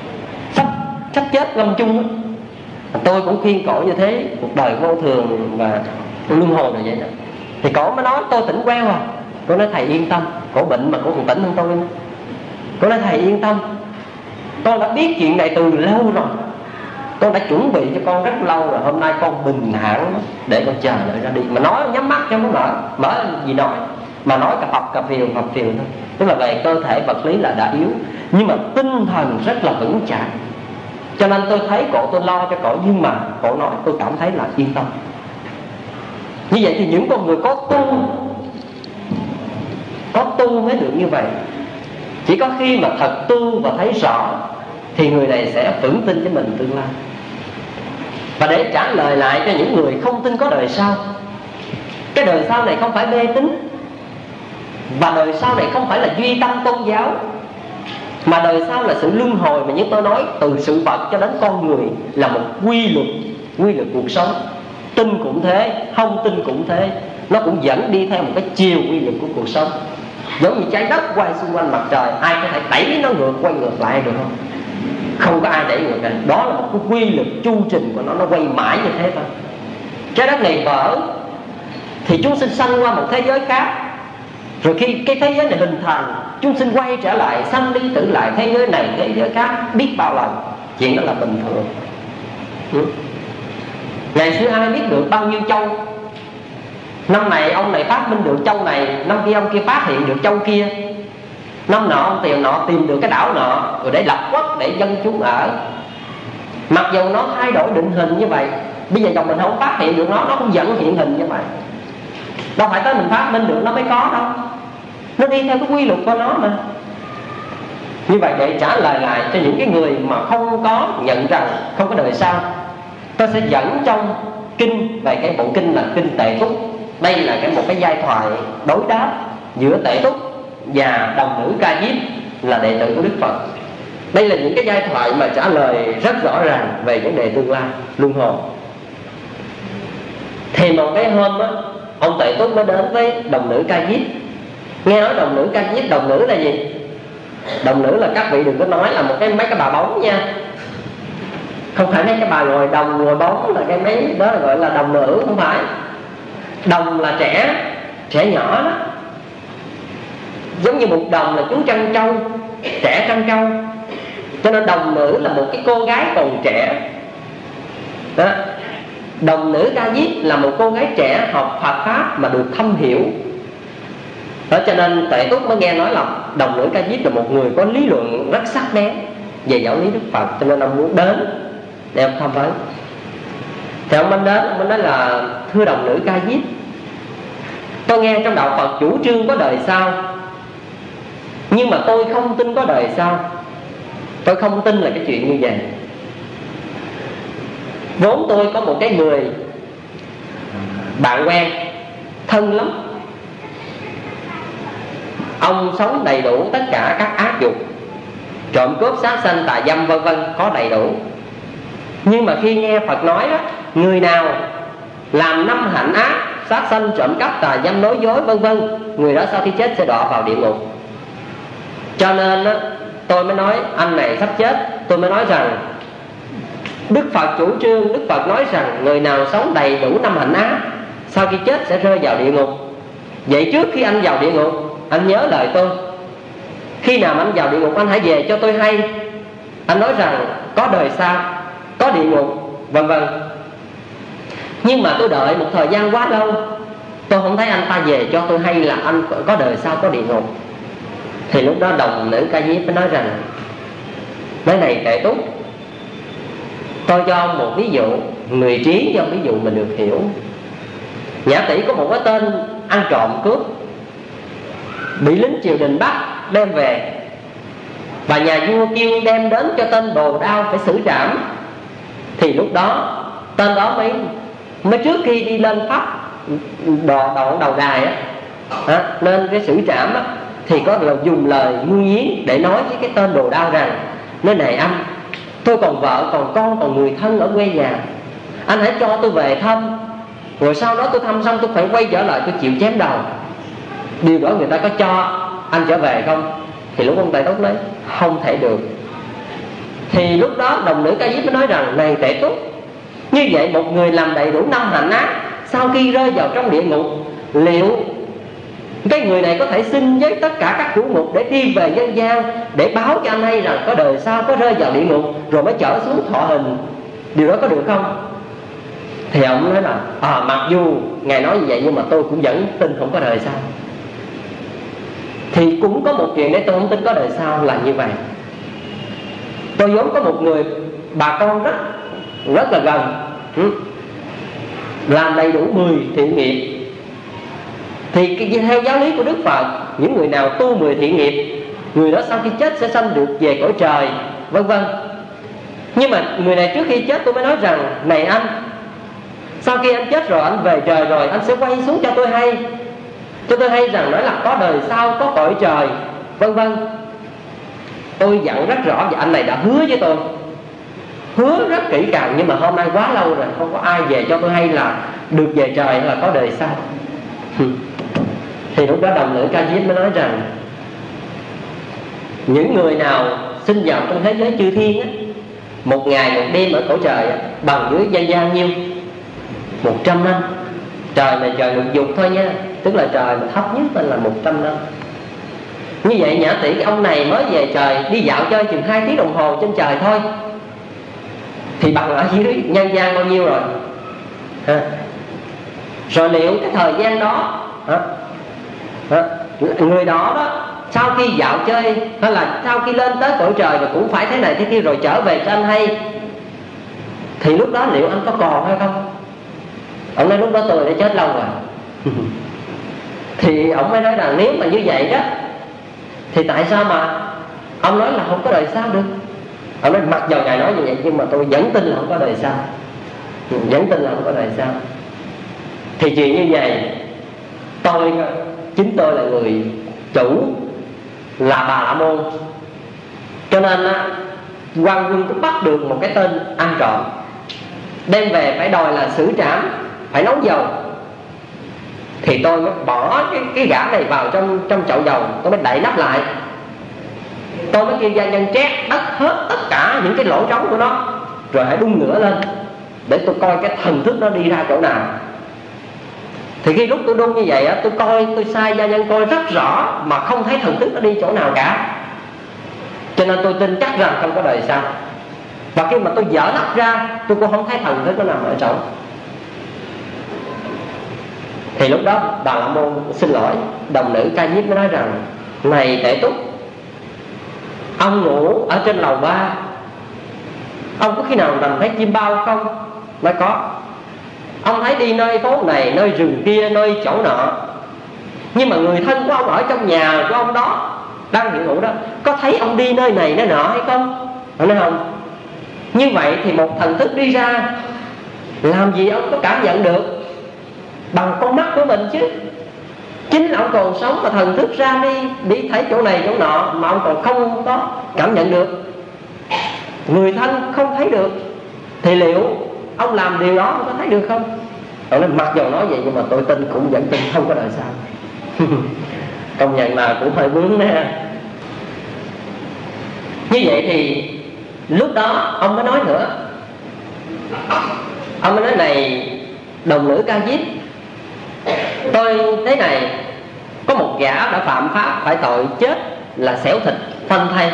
sắp chết lâm chung đó, tôi cũng khuyên cổ như thế, cuộc đời vô thường và luân hồi rồi vậy đó. Thì cổ mới nói tôi tỉnh queo rồi. Tôi nói thầy yên tâm, cổ bệnh mà cổ còn tỉnh hơn tôi nữa. Cổ nói thầy yên tâm, con đã biết chuyện này từ lâu rồi, con đã chuẩn bị cho con rất lâu rồi. Hôm nay con bình thản để con chờ đợi ra đi. Mà nói nhắm mắt cho nó mở gì nói, mà nói cà phiều thôi. Tức là về cơ thể vật lý là đã yếu, nhưng mà tinh thần rất là vững chãi. Cho nên tôi thấy cổ, tôi lo cho cổ, nhưng mà cổ nói tôi cảm thấy là yên tâm. Như vậy thì những con người có tu mới được như vậy. Chỉ có khi mà thật tu và thấy rõ thì người này sẽ vững tin với mình tương lai. Và để trả lời lại cho những người không tin có đời sau, cái đời sau này không phải mê tín, và đời sau này không phải là duy tâm tôn giáo, mà đời sau là sự luân hồi. Mà như tôi nói, từ sự vật cho đến con người là một quy luật cuộc sống. Tin cũng thế, không tin cũng thế, nó cũng dẫn đi theo một cái chiều quy luật của cuộc sống. Giống như trái đất quay xung quanh mặt trời, ai có thể đẩy nó quay ngược lại được không? Không có ai đẩy ngược lại. Đó là một cái quy luật chu trình của nó quay mãi như thế thôi. Trái đất này vỡ thì chúng sinh sanh qua một thế giới khác. Rồi khi cái thế giới này hình thành, chúng sinh quay trở lại, sanh đi tử lại, thế giới này thế giới khác biết bao lần. Chuyện đó là bình thường. Ngày xưa ai biết được bao nhiêu châu. Năm này ông này phát minh được châu này, năm kia ông kia phát hiện được châu kia, năm nọ ông tiền nọ tìm được cái đảo nọ, rồi để lập quốc, để dân chúng ở. Mặc dù nó thay đổi định hình như vậy, bây giờ dòng mình không phát hiện được nó cũng vẫn hiện hình như vậy. Đâu phải tới mình phát minh được nó mới có đâu, nó đi theo cái quy luật của nó mà. Như vậy để trả lời lại cho những cái người mà không có nhận rằng không có đời sau, tôi sẽ dẫn trong kinh về cái bộ kinh là kinh Tệ Túc. Đây là một cái giai thoại đối đáp giữa Tệ Túc và đồng nữ Ca Diếp là đệ tử của Đức Phật. Đây là những cái giai thoại mà trả lời rất rõ ràng về vấn đề tương lai luân hồi. Thì một cái hôm á, ông Tệ Túc mới đến với đồng nữ Ca Diếp. Nghe nói đồng nữ Ca Diếp, đồng nữ là gì? Đồng nữ là các vị đừng có nói là mấy cái bà bóng nha, không phải mấy cái bà ngồi đồng ngồi bóng là cái mấy đó là gọi là đồng nữ, không phải. Đồng là trẻ nhỏ đó, giống như một đồng là chú trăn trâu, trẻ trăn trâu, cho nên đồng nữ là một cái cô gái còn trẻ đó. Đồng nữ Ca Diếp là một cô gái trẻ học Phật pháp mà được thâm hiểu đó, cho nên Tệ Túc mới nghe nói là đồng nữ Ca Diếp là một người có lý luận rất sắc bén về giáo lý Đức Phật, cho nên ông muốn đến để ông tham vấn. Thì ông đến, ông mới nói là thưa đồng nữ Ca Diếp, tôi nghe trong đạo Phật chủ trương có đời sau, nhưng mà tôi không tin có đời sau. Tôi không tin là cái chuyện như vậy. Vốn tôi có một cái người bạn quen thân lắm, ông sống đầy đủ tất cả các ác dục, trộm cướp sát sanh tà dâm vân vân, có đầy đủ. Nhưng mà khi nghe Phật nói đó, người nào làm 5 hạnh ác, sát sanh, trộm cắp, tà dâm, nói dối vân vân, người đó sau khi chết sẽ đọa vào địa ngục. Cho nên đó, tôi mới nói anh này sắp chết, tôi mới nói rằng Đức Phật chủ trương, Đức Phật nói rằng người nào sống đầy đủ 5 hạnh ác sau khi chết sẽ rơi vào địa ngục. Vậy trước khi anh vào địa ngục, anh nhớ lời tôi. Khi nào anh vào địa ngục anh hãy về cho tôi hay. Anh nói rằng có đời sau, có địa ngục vân vân. Nhưng mà tôi đợi một thời gian quá lâu, tôi không thấy anh ta về cho tôi hay là anh có đời sau, có địa ngục. Thì lúc đó đồng nữ Ca Diếp mới nói rằng nói này Tệ Túc, tôi cho ông một ví dụ, người trí cho ví dụ mình được hiểu. Nhã Tỉ có một cái tên ăn trộm cướp, bị lính triều đình bắt đem về, và nhà vua kêu đem đến cho tên đồ đao phải xử trảm. Thì lúc đó tên đó mới trước khi đi lên pháp đầu đài á, lên cái xử trảm á, thì có là dùng lời ngu nhiếng để nói với cái tên đồ đao rằng nói này anh, tôi còn vợ, còn con, còn người thân ở quê nhà, anh hãy cho tôi về thăm, rồi sau đó tôi thăm xong tôi phải quay trở lại tôi chịu chém đầu. Điều đó người ta có cho anh trở về không? Thì lúc ông Tệ Túc nói không thể được. Thì lúc đó đồng nữ Ca Diếp mới nói rằng này Tệ Túc, như vậy một người làm đầy đủ 5 hạnh ác, sau khi rơi vào trong địa ngục, liệu cái người này có thể xin với tất cả các chủ ngục để đi về nhân gian, để báo cho anh hay rằng có đời sau, có rơi vào địa ngục rồi mới trở xuống thọ hình, điều đó có được không? Thì ông nói là mặc dù Ngài nói như vậy nhưng mà tôi cũng vẫn tin không có đời sau. Thì cũng có một chuyện để tôi không tin có đời sau là như vậy. Tôi vốn có một người bà con rất là gần, làm đầy đủ 10 thiện nghiệp. Thì theo giáo lý của Đức Phật, những người nào tu 10 thiện nghiệp, người đó sau khi chết sẽ sanh được về cõi trời vân vân. Nhưng mà người này trước khi chết tôi mới nói rằng này anh, sau khi anh chết rồi, anh về trời rồi, anh sẽ quay xuống cho tôi hay rằng nói là có đời sau, có cõi trời vân vân. Tôi dặn rất rõ và anh này đã hứa với tôi, hứa rất kỹ càng, nhưng mà hôm nay quá lâu rồi không có ai về cho tôi hay là được về trời hay là có đời sau. Thì lúc đó đồng nữ Ca Diếp mới nói rằng những người nào sinh vào trong thế giới chư thiên á, một ngày một đêm ở cõi trời bằng dưới dân gian nhiêu? 100 năm. Trời này trời lục dục thôi nha, tức là trời mà thấp nhất là 100 năm. Như vậy Nhã Tỉ cái ông này mới về trời đi dạo chơi chừng 2 tiếng đồng hồ trên trời thôi, thì bằng ở dưới nhân gian bao nhiêu rồi? Rồi liệu cái thời gian đó người đó sau khi dạo chơi hay là sau khi lên tới cõi trời rồi cũng phải thế này thế kia rồi trở về cho anh hay, thì lúc đó liệu anh có còn hay không? Ông nói lúc đó tôi đã chết lâu rồi. Thì ông mới nói rằng nếu mà như vậy đó thì tại sao mà ông nói là không có đời sau được? Ông nói mặc dù Ngài nói như vậy nhưng mà tôi vẫn tin là không có đời sau, vẫn tin là không có đời sau. Thì chuyện như vậy, chính tôi là người chủ, là Bà La Môn, cho nên quan quân cũng bắt được một cái tên ăn trộm, đem về phải đòi là xử trảm, phải nấu dầu. Thì tôi mới bỏ cái gã này vào trong chậu dầu, tôi mới đậy nắp lại. Tôi mới kêu gia nhân trét đất hết tất cả những cái lỗ trống của nó, rồi hãy đun lửa lên để tôi coi cái thần thức nó đi ra chỗ nào. Thì khi lúc tôi đun như vậy tôi sai gia nhân coi rất rõ mà không thấy thần thức nó đi chỗ nào cả. Cho nên tôi tin chắc rằng không có đời sau. Và khi mà tôi dở nắp ra, tôi cũng không thấy thần thức nó nằm ở chỗ. Thì lúc đó Bà La Môn xin lỗi, đồng nữ Ca Diếp mới nói rằng: này Tệ Túc, ông ngủ ở trên lầu 3, ông có khi nào nằm thấy chim bao không? Nói có. Ông thấy đi nơi phố này, nơi rừng kia, nơi chỗ nọ, nhưng mà người thân của ông ở trong nhà của ông đó đang hiện ngủ đó, có thấy ông đi nơi này nơi nọ hay không? Ông nói không. Như vậy thì một thần thức đi ra, làm gì ông có cảm nhận được bằng con mắt của mình chứ? Chính là ông còn sống mà thần thức ra đi thấy chỗ này chỗ nọ mà ông còn không có cảm nhận được, người thân không thấy được, thì liệu ông làm điều đó ông có thấy được không? Ông nói mặc dù nói vậy nhưng mà tôi tin, cũng vẫn tin không có đời sau. Công nhận là cũng hơi bướng nè. Như vậy thì lúc đó ông mới nói nữa, ông mới nói: này đồng nữ Ca Diếp, tôi thế này, có một gã đã phạm pháp phải tội chết là xẻo thịt phân thây.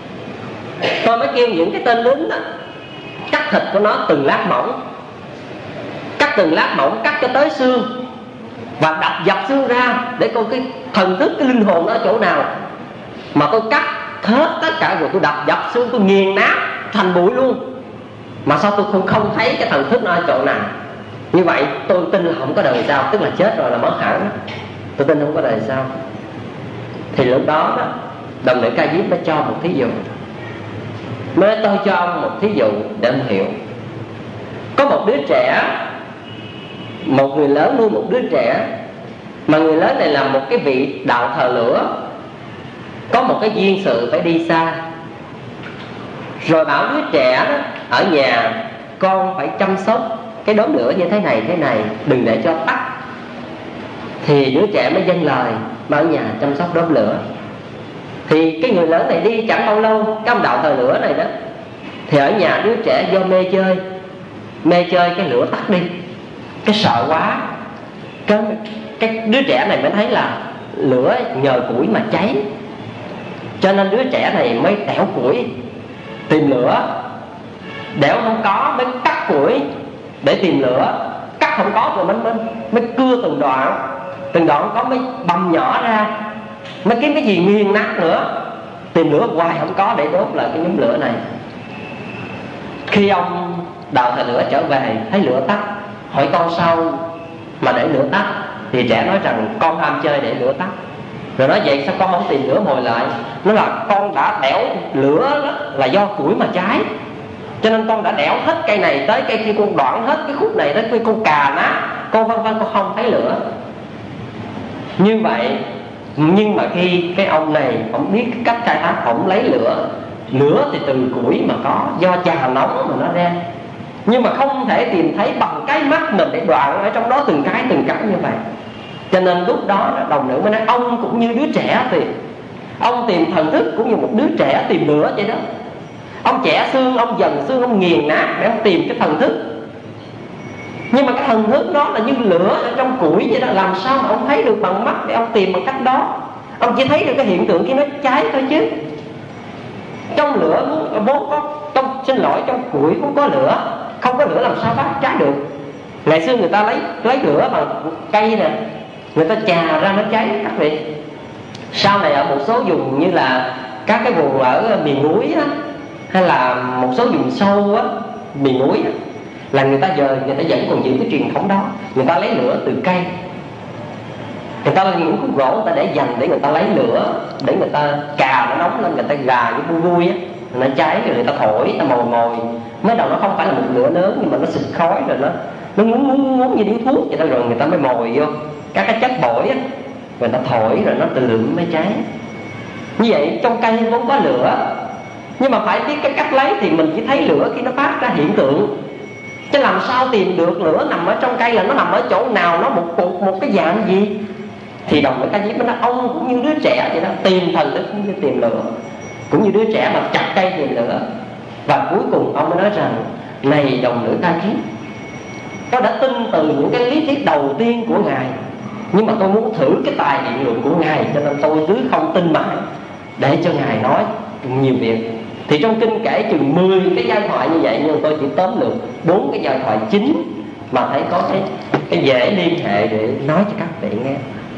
Tôi mới kêu những cái tên lính đó cắt thịt của nó từng lát mỏng, cắt từng lát mỏng, cắt cho tới xương, và đập dập xương ra để coi cái thần thức, cái linh hồn nó ở chỗ nào. Mà tôi cắt hết tất cả rồi tôi đập dập xương, tôi nghiền nát thành bụi luôn, mà sao tôi không thấy cái thần thức nó ở chỗ nào? Như vậy tôi tin là không có đời sau, tức là chết rồi là mất hẳn. Tôi tin không có đời sau. Thì lúc đó đồng nữ Ca Diếp mới cho một thí dụ. Mới tôi cho ông một thí dụ để ông hiểu. Có một đứa trẻ, một người lớn nuôi một đứa trẻ, mà người lớn này là một cái vị đạo thờ lửa, có một cái duyên sự phải đi xa. Rồi bảo đứa trẻ đó, ở nhà con phải chăm sóc cái đốm lửa như thế này, đừng để cho tắt. Thì đứa trẻ mới dâng lời mà ở nhà chăm sóc đốm lửa. Thì cái người lớn này đi chẳng bao lâu, cái ông đạo thờ lửa này đó, thì ở nhà đứa trẻ do mê chơi cái lửa tắt đi, cái sợ quá, cái đứa trẻ này mới thấy là lửa nhờ củi mà cháy, cho nên đứa trẻ này mới đẽo củi tìm lửa. Đẽo không có mới cắt củi để tìm lửa, cắt không có rồi mới cưa từng đoạn có mới bầm nhỏ ra, mới kiếm cái gì nghiền nát nữa, tìm lửa hoài không có để đốt lại cái nhóm lửa này. Khi ông đạo thờ lửa trở về thấy lửa tắt, hỏi con sao mà để lửa tắt, thì trẻ nói rằng con ham chơi để lửa tắt. Rồi nói vậy sao con không tìm lửa hồi lại? Nó là con đã đẽo lửa là do củi mà cháy, cho nên con đã đẽo hết cây này tới cây kia, con đoạn hết cái khúc này tới cây, con cà nát, con vân vân, con không thấy lửa. Như vậy, nhưng mà khi cái ông này ông biết cách khai thác, ông lấy lửa thì từ củi mà có, do trà nóng mà nó ra, nhưng mà không thể tìm thấy bằng cái mắt mình để đoạn ở trong đó từng cái như vậy. Cho nên lúc đó đồng nữ mới nói ông cũng như đứa trẻ, thì ông tìm thần thức cũng như một đứa trẻ tìm lửa vậy đó. Ông chẻ xương, ông dần xương, ông nghiền nát để ông tìm cái thần thức. Nhưng mà cái thần thức đó là như lửa ở trong củi vậy đó, làm sao mà ông thấy được bằng mắt để ông tìm bằng cách đó? Ông chỉ thấy được cái hiện tượng khi nó cháy thôi chứ. Trong lửa vốn có, trong củi cũng có lửa, không có lửa làm sao phát cháy được. Ngày xưa người ta lấy lửa bằng cây nè, người ta chà ra nó cháy các vị. Sau này ở một số vùng như là các cái vùng ở miền núi á, hay là một số vùng sâu á, miền núi á, là người ta vẫn còn giữ cái truyền thống đó. Người ta lấy lửa từ cây, người ta lấy những khúc gỗ người ta để dành để người ta lấy lửa, để người ta cà nó nóng lên, người ta gà cái vui vui á, nó cháy rồi người ta thổi, người ta mồi. Mới đầu nó không phải là một lửa lớn, nhưng mà nó xịt khói rồi nó muốn như điếu thuốc vậy đó, rồi người ta mới mồi vô các cái chất bổi á, người ta thổi rồi nó từ từ mới cháy. Như vậy trong cây vốn có lửa, nhưng mà phải biết cái cách lấy. Thì mình chỉ thấy lửa khi nó phát ra hiện tượng, chứ làm sao tìm được lửa nằm ở trong cây là nó nằm ở chỗ nào, nó một cái dạng gì. Thì đồng với ca diếp nó ông cũng như đứa trẻ vậy đó, tìm thần thức cũng như tìm lửa, cũng như đứa trẻ mà chặt cây tìm lửa. Và cuối cùng ông mới nói rằng: này đồng nữ ca diếp, tôi đã tin từ những cái lý thuyết đầu tiên của ngài, nhưng mà tôi muốn thử cái tài điện luận của ngài, cho nên tôi cứ không tin mãi, để cho ngài nói nhiều việc. Thì trong kinh kể chừng 10 cái giai thoại như vậy, nhưng tôi chỉ tóm lược 4 cái giai thoại chính mà thấy có cái dễ liên hệ để nói cho các vị nghe.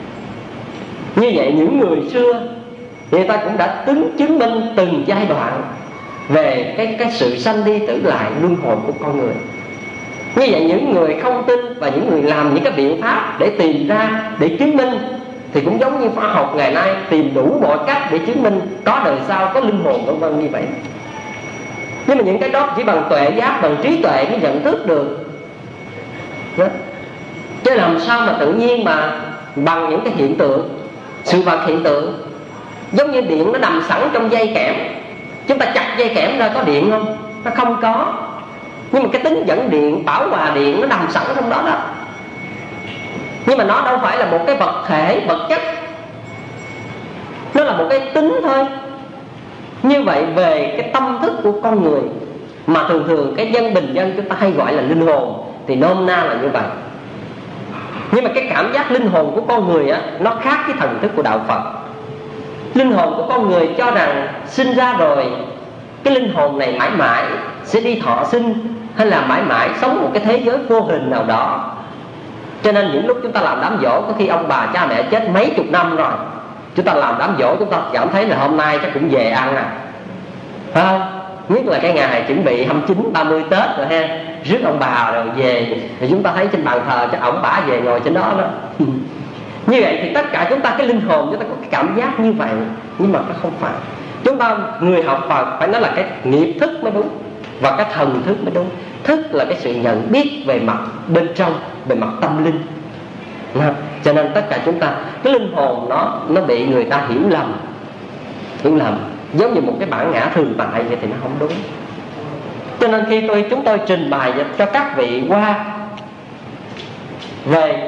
Như vậy những người xưa người ta cũng đã chứng minh từng giai đoạn về cái sự sanh đi tử lại luân hồi của con người. Như vậy những người không tin và những người làm những cái biện pháp để tìm ra, để chứng minh, thì cũng giống như khoa học ngày nay tìm đủ mọi cách để chứng minh có đời sau, có linh hồn vân vân như vậy. Nhưng mà những cái đó chỉ bằng tuệ giác, bằng trí tuệ mới nhận thức được đó. Chứ làm sao mà tự nhiên mà bằng những cái hiện tượng, sự vật hiện tượng. Giống như điện nó nằm sẵn trong dây kẽm, chúng ta chặt dây kẽm ra có điện không? Nó không có. Nhưng mà cái tính dẫn điện, bảo hòa điện nó nằm sẵn trong đó đó. Nhưng mà nó đâu phải là một cái vật thể, vật chất, nó là một cái tính thôi. Như vậy về cái tâm thức của con người, mà thường thường cái dân bình dân chúng ta hay gọi là linh hồn, thì nôm na là như vậy. Nhưng mà cái cảm giác linh hồn của con người á, nó khác với thần thức của đạo Phật. Linh hồn của con người cho rằng sinh ra rồi, cái linh hồn này mãi mãi sẽ đi thọ sinh, hay là mãi mãi sống một cái thế giới vô hình nào đó. Cho nên những lúc chúng ta làm đám giỗ, có khi ông bà cha mẹ chết mấy chục năm rồi, chúng ta làm đám giỗ chúng ta cảm thấy là hôm nay chắc cũng về ăn à, phải không? Nhất là cái ngày chuẩn bị 29, 30 Tết rồi ha, rước ông bà rồi về, thì chúng ta thấy trên bàn thờ chắc ổng bả về ngồi trên đó đó. Như vậy thì tất cả chúng ta, cái linh hồn chúng ta có cái cảm giác như vậy, nhưng mà nó không phải. Chúng ta người học Phật phải nói là cái nghiệp thức mới đúng, và cái thần thức mới đúng. Thức là cái sự nhận biết về mặt bên trong, về mặt tâm linh. Cho nên tất cả chúng ta, cái linh hồn nó bị người ta hiểu lầm, giống như một cái bản ngã thường tại vậy thì nó không đúng. Cho nên khi chúng tôi trình bày cho các vị qua về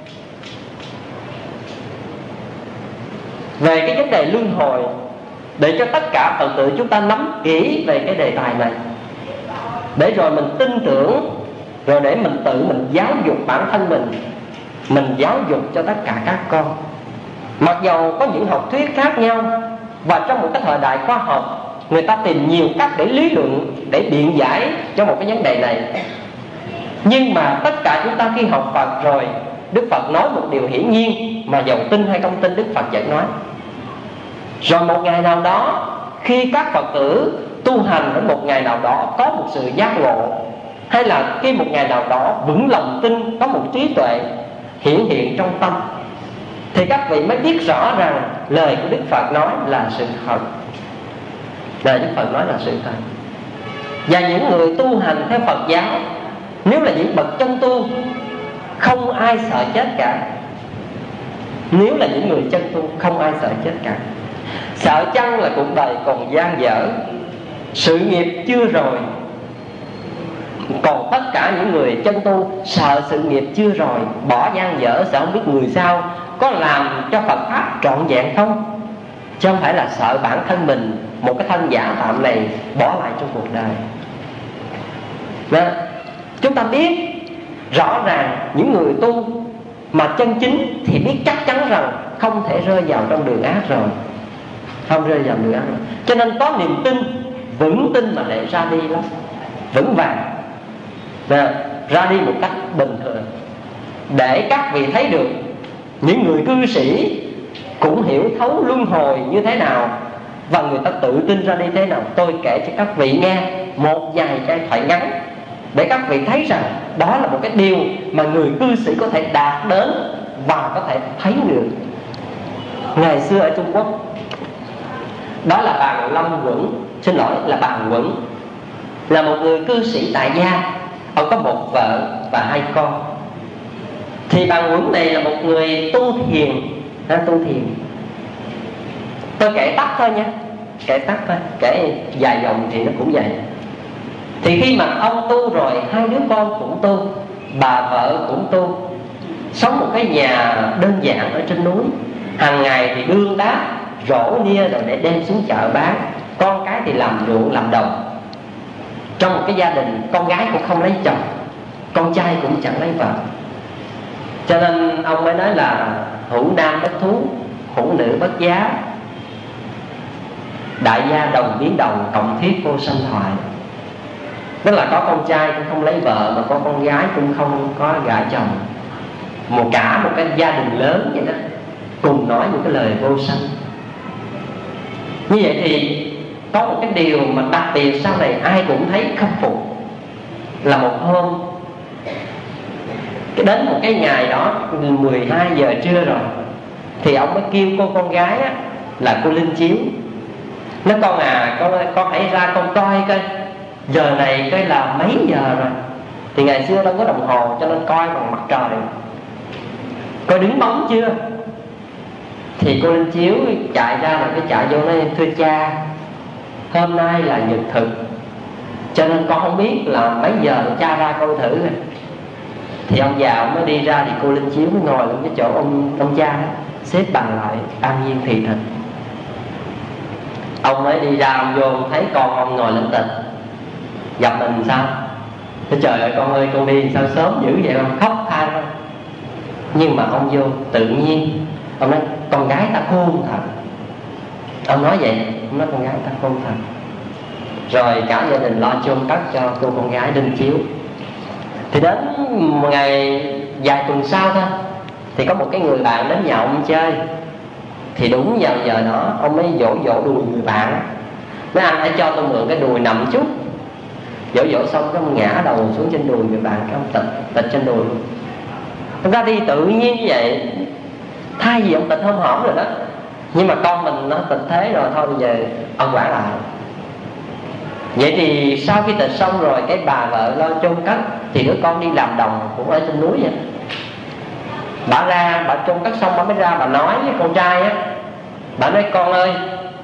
cái vấn đề luân hồi, để cho tất cả Phật tử chúng ta nắm kỹ về cái đề tài này, để rồi mình tin tưởng, rồi để mình tự mình giáo dục bản thân mình giáo dục cho tất cả các con. Mặc dầu có những học thuyết khác nhau, và trong một cái thời đại khoa học, người ta tìm nhiều cách để lý luận, để biện giải cho một cái vấn đề này. Nhưng mà tất cả chúng ta khi học Phật rồi, Đức Phật nói một điều hiển nhiên, mà dầu tin hay không tin Đức Phật vẫn nói. Rồi một ngày nào đó, khi các Phật tử tu hành, ở một ngày nào đó có một sự giác ngộ, hay là khi một ngày nào đó vững lòng tin, có một trí tuệ hiển hiện trong tâm, thì các vị mới biết rõ rằng lời của Đức Phật nói là sự thật. Lời Đức Phật nói là sự thật. Và những người tu hành theo Phật giáo, nếu là những bậc chân tu, không ai sợ chết cả. Nếu là những người chân tu, không ai sợ chết cả. Sợ chăng là cuộc đời còn dang dở, sự nghiệp chưa rồi. Còn tất cả những người chân tu sợ sự nghiệp chưa rồi, bỏ dang dở, sợ không biết người sau có làm cho Phật Pháp trọn vẹn không, chứ không phải là sợ bản thân mình, một cái thân giả tạm này bỏ lại trong cuộc đời. Đó. Chúng ta biết rõ ràng những người tu mà chân chính thì biết chắc chắn rằng không thể rơi vào trong đường ác rồi, không rơi vào đường ác rồi. Cho nên có niềm tin, vững tin mà để ra đi lắm, vững vàng. ra đi một cách bình thường, để các vị thấy được những người cư sĩ cũng hiểu thấu luân hồi như thế nào, và người ta tự tin ra đi thế nào. Tôi kể cho các vị nghe một vài cái thoại ngắn để các vị thấy rằng đó là một cái điều mà người cư sĩ có thể đạt đến và có thể thấy được. Ngày xưa ở Trung Quốc, đó là Bàn Lâm Quẩn, xin lỗi là Bàn Quẩn, là một người cư sĩ tại gia. Ông có một vợ và 2 con. Thì Bàn Quẩn này là một người tu thiền, tu thiền. Tôi kể tắt thôi nha, kể tắt thôi, kể dài dòng thì nó cũng vậy. Thì khi mà ông tu rồi, 2 đứa con cũng tu, bà vợ cũng tu, sống một cái nhà đơn giản ở trên núi. Hàng ngày thì đương đá, rổ nia rồi để đem xuống chợ bán. Con cái thì làm ruộng làm đồng. Trong một cái gia đình, con gái cũng không lấy chồng, con trai cũng chẳng lấy vợ. Cho nên ông mới nói là hữu nam bất thú, hữu nữ bất giá, đại gia đồng biến đồng, cộng thiết vô sanh thoại. Tức là có con trai cũng không lấy vợ, mà có con gái cũng không có gả chồng. Cả một cái gia đình lớn vậy đó, cùng nói những cái lời vô sanh. Như vậy thì có một cái điều mà đặc biệt sau này ai cũng thấy khâm phục. Là một hôm, đến một cái ngày đó 12 giờ trưa rồi, thì ông mới kêu cô con gái á, là cô Linh Chiếu. Nói con à, con hãy ra con coi coi giờ này coi là mấy giờ rồi. Thì ngày xưa đâu có đồng hồ, cho nên coi bằng mặt trời, coi đứng bóng chưa. Thì cô Linh Chiếu chạy ra rồi cái chạy vô nói: thưa cha, hôm nay là nhật thực, cho nên con không biết là mấy giờ, cha ra coi thử. Thì ông già mới đi ra, thì cô Linh Chiếu mới ngồi lên cái chỗ ông cha đó, xếp bằng lại an nhiên thị thực. Ông mới đi ra, ông vô, ông thấy con ông ngồi lên tịch, gặp mình sao? Thế trời ơi con ơi, con đi sao sớm dữ vậy? Ông khóc than thôi. Nhưng mà ông vô tự nhiên, ông nói con gái ta khôn thật. Ông nói vậy, ông nói con gái ta khôn thật. Rồi cả gia đình lo chôn cất cho cô con gái Linh Chiếu. Thì đến một ngày vài tuần sau thôi, thì có một cái người bạn đến nhà ông chơi. Thì đúng vào giờ đó, ông mới dỗ đùi người bạn. Nói anh hãy cho tôi mượn cái đùi nằm chút. Dỗ xong cái ông ngã đầu xuống trên đùi người bạn, cái ông tịch trên đùi luôn. Ra đi tự nhiên như vậy. Thay vì ông tịch hôm hổm rồi đó, nhưng mà con mình nó tịch thế rồi, thôi bây giờ ông quản lại. Vậy thì sau khi tịch xong rồi, cái bà vợ lo chôn cất, thì đứa con đi làm đồng cũng ở trên núi vậy. Bà ra, bà chôn cất xong bà mới ra, bà nói với con trai á, bà nói con ơi,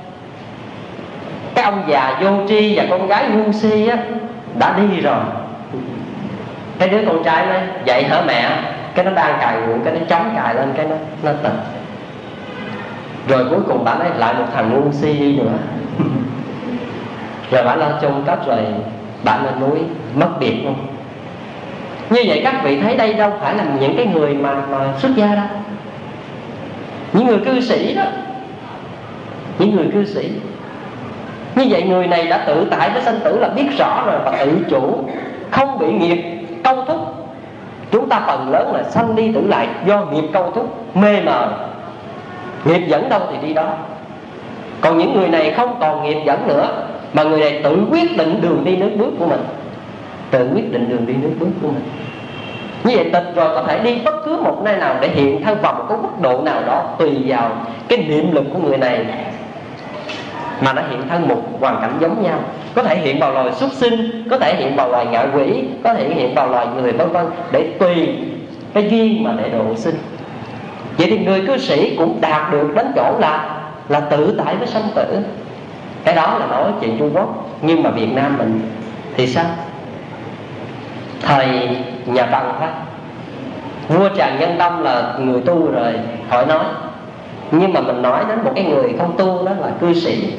cái ông già vô tri và con gái ngu si á đã đi rồi. Cái đứa con trai nói vậy hả mẹ? Cái nó đang cài nguồn, cái nó chống cài lên, cái nó tịch. Rồi cuối cùng bà nói lại một thằng ngu si nữa. Rồi bà lo chôn cất rồi bà lên núi mất biệt luôn. Như vậy các vị thấy đây đâu phải là những cái người mà xuất gia đâu, những người cư sĩ đó, những người cư sĩ. Như vậy người này đã tự tại với sanh tử, là biết rõ rồi và tự chủ, không bị nghiệp câu thúc. Chúng ta phần lớn là sanh đi tử lại do nghiệp câu thúc, mê mờ. Nghiệp dẫn đâu thì đi đó. Còn những người này không còn nghiệp dẫn nữa, mà người này tự quyết định đường đi nước bước của mình, tự quyết định đường đi nước bước của mình. Như vậy tịch rồi có thể đi bất cứ một nơi nào để hiện thân vào một cái mức độ nào đó, tùy vào cái niệm lực của người này mà nó hiện thân một hoàn cảnh giống nhau. Có thể hiện vào loài súc sinh, có thể hiện vào loài ngạ quỷ, có thể hiện vào loài người, vân vân, để tùy cái duyên mà để độ sinh. Vậy thì người cư sĩ cũng đạt được đến chỗ là tự tại với sanh tử. Cái đó là nói chuyện Trung Quốc. Nhưng mà Việt Nam mình thì sao? Thời nhà Tần thôi, vua Trần Nhân Tông là người tu rồi khỏi nói. Nhưng mà mình nói đến một cái người không tu, đó là cư sĩ.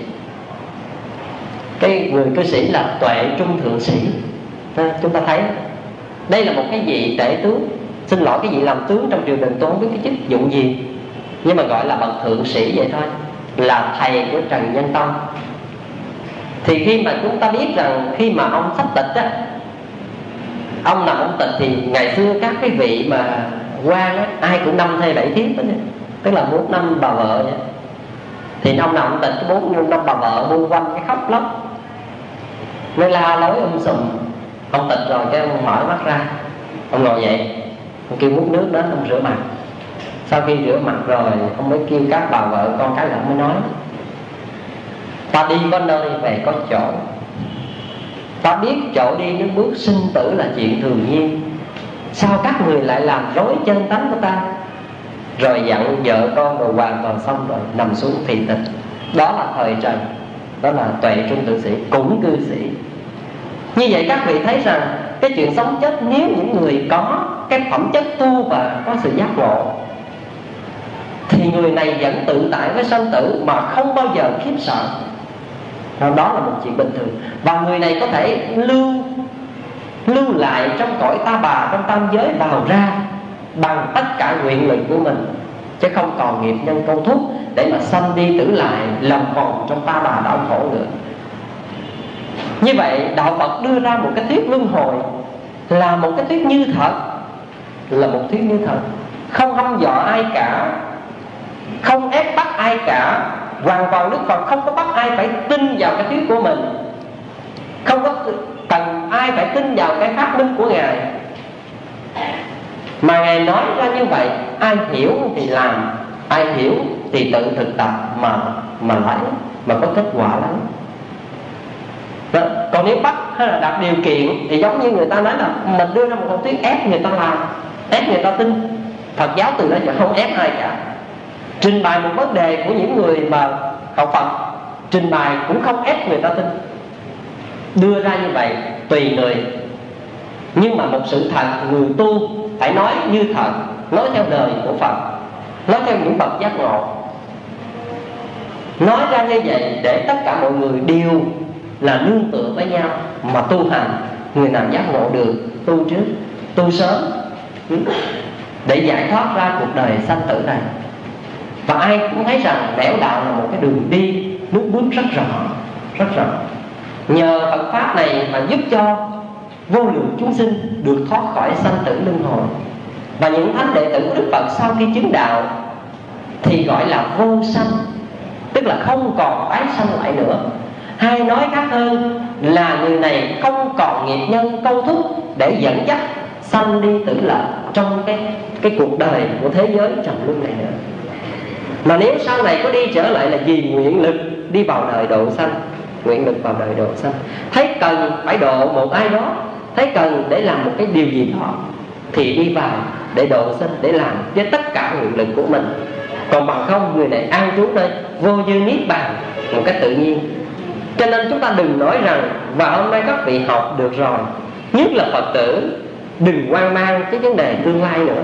Cái người cư sĩ là tuệ trung thượng sĩ. Chúng ta thấy đây là một cái vị tể tướng, xin lỗi cái vị làm tướng trong triều đình, tôi không biết cái chức vụ gì, nhưng mà gọi là bậc thượng sĩ vậy thôi, là thầy của Trần Nhân Tông. Thì khi mà chúng ta biết rằng khi mà ông sắp tịch á, Ông nằm ông tịch thì ngày xưa các cái vị mà quan á, ai cũng 5 thê 7 thiếp đó, tức là 4 năm bà vợ vậy. Thì ông nằm ông tịch cái 4 năm bà vợ bu quanh cái khóc lóc, mới la lối sùm. Ông tịch rồi cái ông mở mắt ra, ông ngồi dậy, ông kêu múc nước đến, ông rửa mặt. Sau khi rửa mặt rồi, ông mới kêu các bà vợ con cái, là ông mới nói: ta đi có nơi về có chỗ, ta biết chỗ đi đến bước sinh tử là chuyện thường nhiên, sao các người lại làm rối chân tánh của ta? Rồi dặn vợ con rồi hoàn toàn xong rồi, nằm xuống thì tịch. Đó là thời trần, đó là tuệ trung tử sĩ, cũng cư sĩ. Như vậy các vị thấy rằng cái chuyện sống chết, nếu những người có cái phẩm chất tu và có sự giác ngộ, thì người này vẫn tự tại với sanh tử mà không bao giờ khiếp sợ. Đó là một chuyện bình thường. Và người này có thể lưu lại trong cõi ta bà, trong tam giới vào ra bằng tất cả nguyện lực của mình, chứ không còn nghiệp nhân câu thúc để mà sanh đi tử lại lòng vòng trong ta bà đau khổ nữa. Như vậy đạo Phật đưa ra một cái thuyết luân hồi là một cái thuyết như thật, là một thuyết như thật, không hăm dọa ai cả, không ép bắt ai cả. Hoàn toàn Đức Phật không có bắt ai phải tin vào cái thuyết của mình, không có cần ai phải tin vào cái phát minh của Ngài, mà Ngài nói ra như vậy, ai hiểu thì làm, ai hiểu thì tự thực tập mà lấy, mà có kết quả lấy. Đó. Còn nếu bắt hay là đặt điều kiện thì giống như người ta nói là mình đưa ra một công thuyết ép người ta làm, ép người ta tin. Phật giáo từ đó giờ không ép ai cả. Trình bày một vấn đề của những người mà học Phật, trình bày cũng không ép người ta tin, đưa ra như vậy tùy người. Nhưng mà một sự thật, người tu phải nói như thật, nói theo đời của Phật, nói theo những bậc giác ngộ, nói ra như vậy để tất cả mọi người đều là nương tựa với nhau mà tu hành. Người nào giác ngộ được tu trước, tu sớm, để giải thoát ra cuộc đời sanh tử này. Và ai cũng thấy rằng nẻo đạo là một cái đường đi nước bước rất rõ, rất rõ. Nhờ Phật pháp này mà giúp cho vô lượng chúng sinh được thoát khỏi sanh tử luân hồi. Và những thánh đệ tử của Đức Phật sau khi chứng đạo thì gọi là vô sanh, tức là không còn tái sanh lại nữa. Hay nói khác hơn là người này không còn nghiệp nhân câu thúc để dẫn dắt sanh đi tử lạc trong cái cuộc đời của thế giới trầm luân này nữa. Mà nếu sau này có đi trở lại là vì nguyện lực đi vào đời độ sanh, nguyện lực vào đời độ sanh, thấy cần phải độ một ai đó, thấy cần để làm một cái điều gì đó thì đi vào để độ sanh, để làm với tất cả nguyện lực của mình. Còn bằng không, người này an trú nơi vô dư niết bàn một cách tự nhiên. Cho nên chúng ta đừng nói rằng, và hôm nay các vị học được rồi, nhất là Phật tử, đừng hoang mang cái vấn đề tương lai nữa.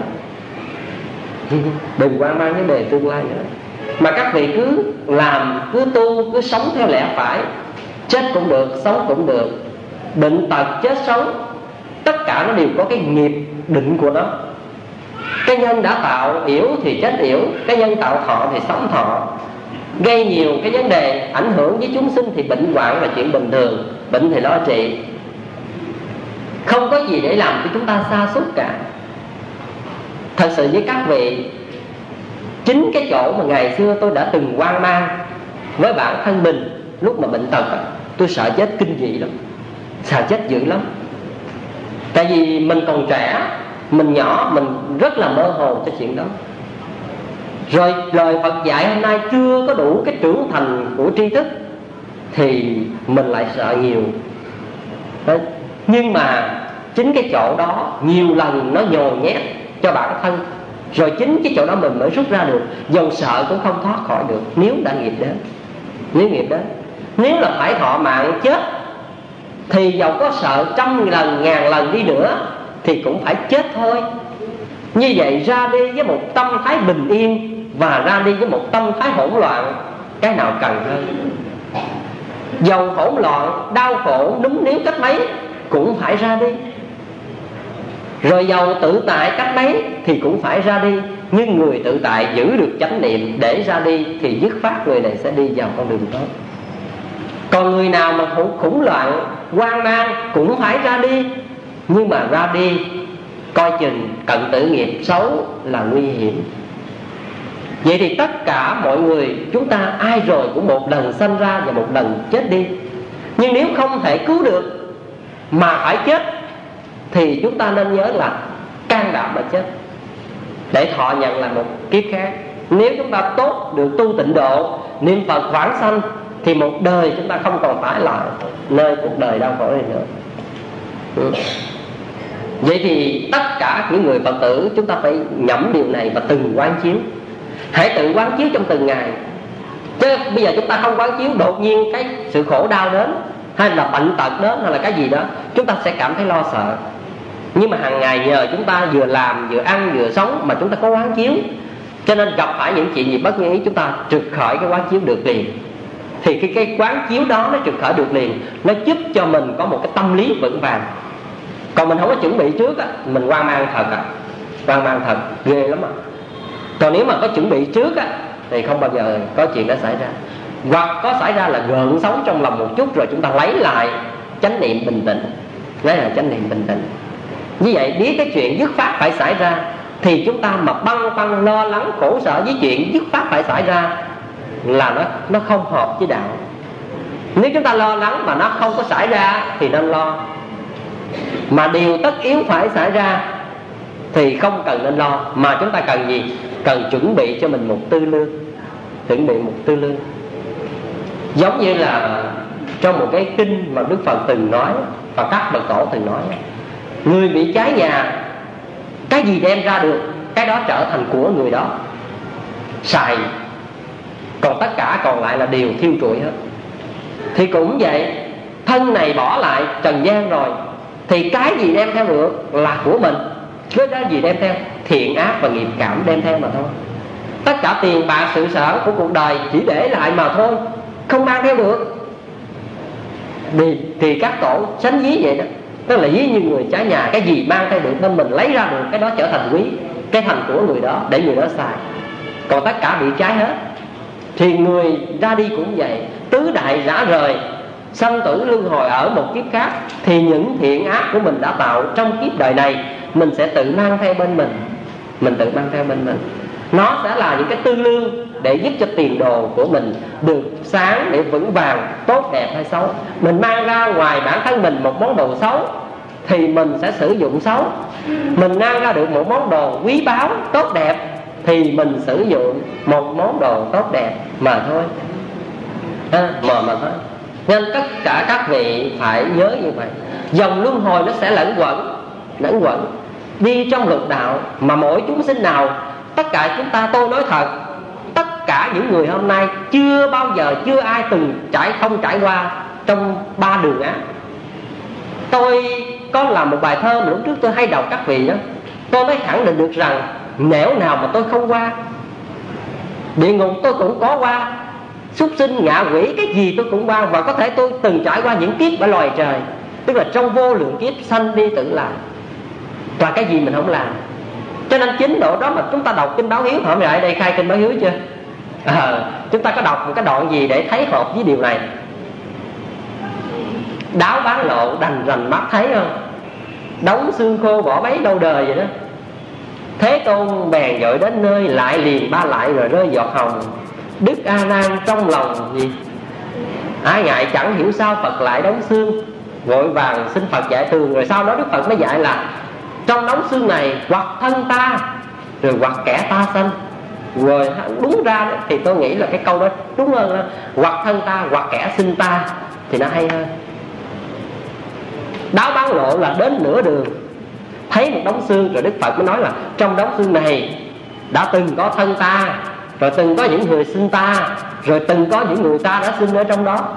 Đừng hoang mang vấn đề tương lai nữa, mà các vị cứ làm, cứ tu, cứ sống theo lẽ phải. Chết cũng được, sống cũng được, bệnh tật chết sống, tất cả nó đều có cái nghiệp định của nó. Cái nhân đã tạo yểu thì chết yểu, cái nhân tạo thọ thì sống thọ. Gây nhiều cái vấn đề ảnh hưởng với chúng sinh thì bệnh hoạn là chuyện bình thường, bệnh thì lo trị. Không có gì để làm cho chúng ta sa sút cả. Thật sự với các vị, chính cái chỗ mà ngày xưa tôi đã từng hoang mang với bản thân mình lúc mà bệnh tật, tôi sợ chết kinh dị lắm, sợ chết dữ lắm. Tại vì mình còn trẻ, mình nhỏ, mình rất là mơ hồ cho chuyện đó. Rồi lời Phật dạy hôm nay chưa có đủ cái trưởng thành của tri thức thì mình lại sợ nhiều. Đấy. Nhưng mà chính cái chỗ đó nhiều lần nó nhồi nhét cho bản thân, rồi chính cái chỗ đó mình mới rút ra được. Dầu sợ cũng không thoát khỏi được nếu đã nghiệp đến. Nếu nghiệp đến, nếu là phải thọ mạng chết thì dầu có sợ 100 lần, 1000 lần đi nữa thì cũng phải chết thôi. Như vậy ra đi với một tâm thái bình yên và ra đi với một tâm thái hỗn loạn, cái nào cần hơn? Dầu hỗn loạn, đau khổ, núm níu cách mấy cũng phải ra đi. Rồi dầu tự tại cách mấy thì cũng phải ra đi. Nhưng người tự tại giữ được chánh niệm để ra đi thì dứt khoát người này sẽ đi vào con đường tốt. Còn người nào mà khủng loạn, hoang mang cũng phải ra đi. nhưng mà ra đi coi chừng cận tử nghiệp xấu là nguy hiểm. Vậy thì tất cả mọi người chúng ta ai rồi cũng một lần sanh ra và một lần chết đi. Nhưng nếu không thể cứu được mà phải chết thì chúng ta nên nhớ là can đảm mà chết để thọ nhận là một kiếp khác. Nếu chúng ta tốt được tu tịnh độ, niệm Phật vãng sanh thì một đời chúng ta không còn phải là nơi cuộc đời đau khổ này nữa. Vậy thì tất cả những người Phật tử chúng ta phải nhẩm điều này và từng quán chiếu. Hãy tự quán chiếu trong từng ngày. Chứ bây giờ chúng ta không quán chiếu, đột nhiên cái sự khổ đau đến, hay là bệnh tật đến, hay là cái gì đó, chúng ta sẽ cảm thấy lo sợ. Nhưng mà hàng ngày nhờ chúng ta vừa làm, vừa ăn, vừa sống mà chúng ta có quán chiếu, cho nên gặp phải những chuyện gì bất như ý chúng ta trực khởi cái quán chiếu được liền. Thì cái quán chiếu đó nó trực khởi được liền, nó giúp cho mình có một cái tâm lý vững vàng. Còn mình không có chuẩn bị trước á, mình hoang mang thật á, hoang mang thật, ghê lắm á. Còn nếu mà có chuẩn bị trước á thì không bao giờ có chuyện đó xảy ra. Hoặc có xảy ra là gợn sóng trong lòng một chút rồi chúng ta lấy lại chánh niệm bình tĩnh, lấy lại chánh niệm bình tĩnh. Như vậy biết cái chuyện dứt phát phải xảy ra thì chúng ta mà băn khoăn lo lắng khổ sở với chuyện dứt phát phải xảy ra là nó không hợp với đạo. Nếu chúng ta lo lắng mà nó không có xảy ra thì nên lo. Mà điều tất yếu phải xảy ra thì không cần nên lo. Mà chúng ta cần gì? Cần chuẩn bị cho mình một tư lương. Chuẩn bị một tư lương. Giống như là trong một cái kinh mà Đức Phật từng nói và các bậc tổ từng nói, người bị cháy nhà, cái gì đem ra được cái đó trở thành của người đó xài, còn tất cả còn lại là điều thiêu trụi hết. Thì cũng vậy, thân này bỏ lại trần gian rồi thì cái gì đem theo được là của mình. Cái đó gì đem theo? Thiện ác và nghiệp cảm đem theo mà thôi. Tất cả tiền bạc sự sở của cuộc đời chỉ để lại mà thôi, không mang theo được. Thì các tổ sánh ví vậy đó. Tức là ví như người cháy nhà, cái gì mang theo được nên mình lấy ra được cái đó trở thành quý, cái thành của người đó để người đó xài. Còn tất cả bị cháy hết. Thì người ra đi cũng vậy, tứ đại rã rời, sanh tử luân hồi ở một kiếp khác. Thì những thiện ác của mình đã tạo trong kiếp đời này mình sẽ tự mang theo bên mình. Mình tự mang theo bên mình. Nó sẽ là những cái tư lương để giúp cho tiền đồ của mình được sáng, để vững vàng, tốt đẹp hay xấu. Mình mang ra ngoài bản thân mình một món đồ xấu thì mình sẽ sử dụng xấu. Mình mang ra được một món đồ quý báu, tốt đẹp thì mình sử dụng một món đồ tốt đẹp mà thôi. Mà thôi. Nên tất cả các vị phải nhớ như vậy. Dòng luân hồi nó sẽ lẫn quẩn đi trong lục đạo. Mà mỗi chúng sinh nào, tất cả chúng ta, tôi nói thật, tất cả những người hôm nay chưa bao giờ, chưa ai từng không trải qua trong ba đường ác. Tôi có làm một bài thơ mà lúc trước tôi hay đọc các vị đó, tôi mới khẳng định được rằng nẻo nào mà tôi không qua. Địa ngục tôi cũng có qua, súc sinh ngạ quỷ cái gì tôi cũng qua. Và có thể tôi từng trải qua những kiếp ở loài trời, tức là trong vô lượng kiếp sanh đi tự lại, và cái gì mình không làm. Cho nên chính độ đó mà chúng ta đọc kinh Báo Hiếu. Hôm nay ở đây khai kinh Báo Hiếu chưa? Chúng ta có đọc một cái đoạn gì để thấy hợp với điều này? Đáo bán lộ đành rành mắt thấy không? Đóng xương khô bỏ bấy lâu đời vậy đó. Thế Tôn bèn dội đến nơi, lại liền ba lại rồi rơi giọt hồng. Đức A Nan trong lòng gì? Ái ngại chẳng hiểu sao Phật lại đóng xương, vội vàng xin Phật dạy tường. Rồi sau đó Đức Phật mới dạy là trong đóng xương này hoặc thân ta, rồi hoặc kẻ ta sanh. Rồi đúng ra thì tôi nghĩ là cái câu đó đúng hơn đó. Hoặc thân ta, hoặc kẻ sinh ta thì nó hay hơn. Đáo bán lộ là đến nửa đường thấy một đống xương, rồi Đức Phật mới nói là trong đống xương này đã từng có thân ta, rồi từng có những người sinh ta, rồi từng có những người ta đã sinh ở trong đó.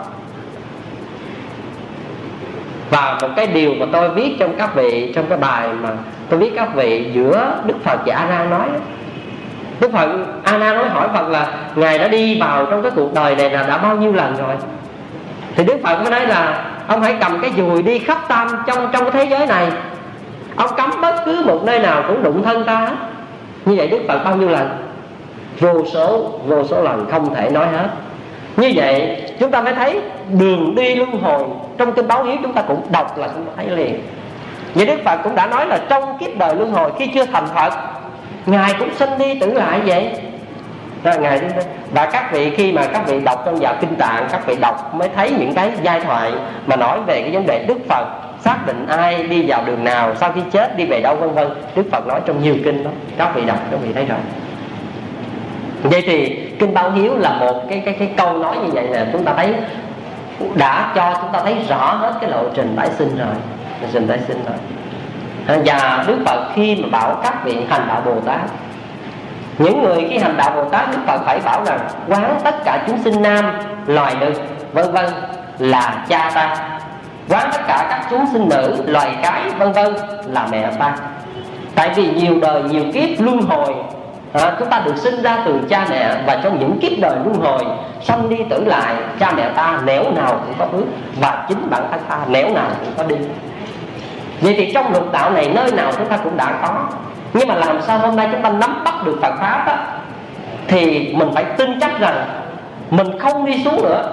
Và một cái điều mà tôi viết trong các vị, trong cái bài mà tôi viết các vị giữa Đức Phật và A Nan nói, Đức Phật, A Nan nói hỏi Phật là Ngài đã đi vào trong cái cuộc đời này là đã bao nhiêu lần rồi? Thì Đức Phật mới nói là ông hãy cầm cái dùi đi khắp trong cái thế giới này, ông cắm bất cứ một nơi nào cũng đụng thân ta. Như vậy Đức Phật bao nhiêu lần? Vô số lần không thể nói hết. Như vậy chúng ta mới thấy đường đi luân hồi. Trong kinh Báo Hiếu chúng ta cũng đọc là chúng ta thấy liền. Vậy Đức Phật cũng đã nói là trong kiếp đời luân hồi khi chưa thành Phật, Ngài cũng sinh đi tử lại vậy. Ngài và các vị khi mà các vị đọc trong vào kinh Tạng, các vị đọc mới thấy những cái giai thoại mà nói về cái vấn đề Đức Phật xác định ai đi vào đường nào, sau khi chết đi về đâu vân vân. Đức Phật nói trong nhiều kinh đó, các vị đọc các vị thấy rồi. Vậy thì kinh Báo Hiếu là một cái câu nói như vậy là chúng ta thấy đã cho chúng ta thấy rõ hết cái lộ trình tái sinh rồi, lộ trình tái sinh rồi. Và Đức Phật khi mà bảo các vị hành đạo Bồ Tát, những người khi hành đạo Bồ Tát, Đức Phật phải bảo rằng quán tất cả chúng sinh nam, loài nữ vân vân là cha ta, quán tất cả các chúng sinh nữ, loài cái vân vân là mẹ ta. Tại vì nhiều đời nhiều kiếp luân hồi, chúng ta được sinh ra từ cha mẹ, và trong những kiếp đời luân hồi sanh đi tử lại, cha mẹ ta nẻo nào cũng có bước, và chính bản thân ta nẻo nào cũng có đi. Vậy thì trong lục đạo này nơi nào chúng ta cũng đã có. Nhưng mà làm sao hôm nay chúng ta nắm bắt được Phật Pháp á, thì mình phải tin chắc rằng mình không đi xuống nữa.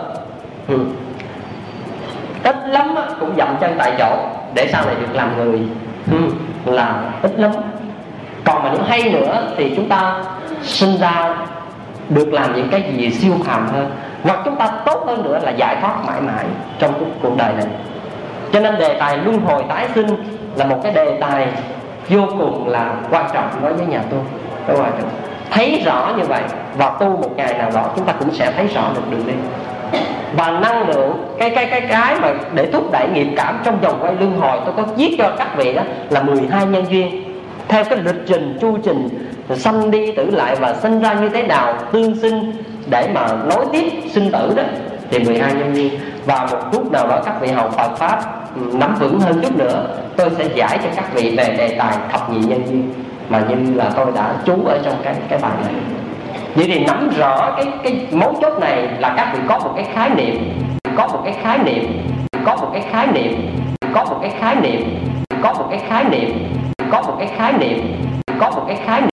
Ít lắm á, cũng dậm chân tại chỗ để sau này được làm người, là ít lắm. Còn mà nếu hay nữa thì chúng ta sinh ra được làm những cái gì siêu phàm hơn, hoặc chúng ta tốt hơn nữa là giải thoát mãi mãi trong cuộc đời này. Cho nên đề tài luân hồi tái sinh là một cái đề tài vô cùng là quan trọng đối với nhà tu. Đúng rồi, thấy rõ như vậy và tu một ngày nào đó chúng ta cũng sẽ thấy rõ được đường đi. Và năng lượng cái mà để thúc đẩy nghiệp cảm trong vòng quay luân hồi, tôi có viết cho các vị đó là 12 nhân duyên. Theo cái lịch trình chu trình sanh đi tử lại và sinh ra như thế nào, tương sinh để mà nối tiếp sinh tử đó, thì 12 nhân duyên. Và một lúc nào đó các vị học Phật Pháp nắm vững hơn chút nữa, tôi sẽ giải cho các vị về đề tài thập nhị nhân duyên mà như là tôi đã chú ở trong cái bài này. Vậy thì nắm rõ cái mấu chốt này là các vị có một cái khái niệm, có một cái khái niệm, có một cái khái niệm, có một cái khái niệm, có một cái khái niệm, có một cái khái niệm, có một cái khái niệm.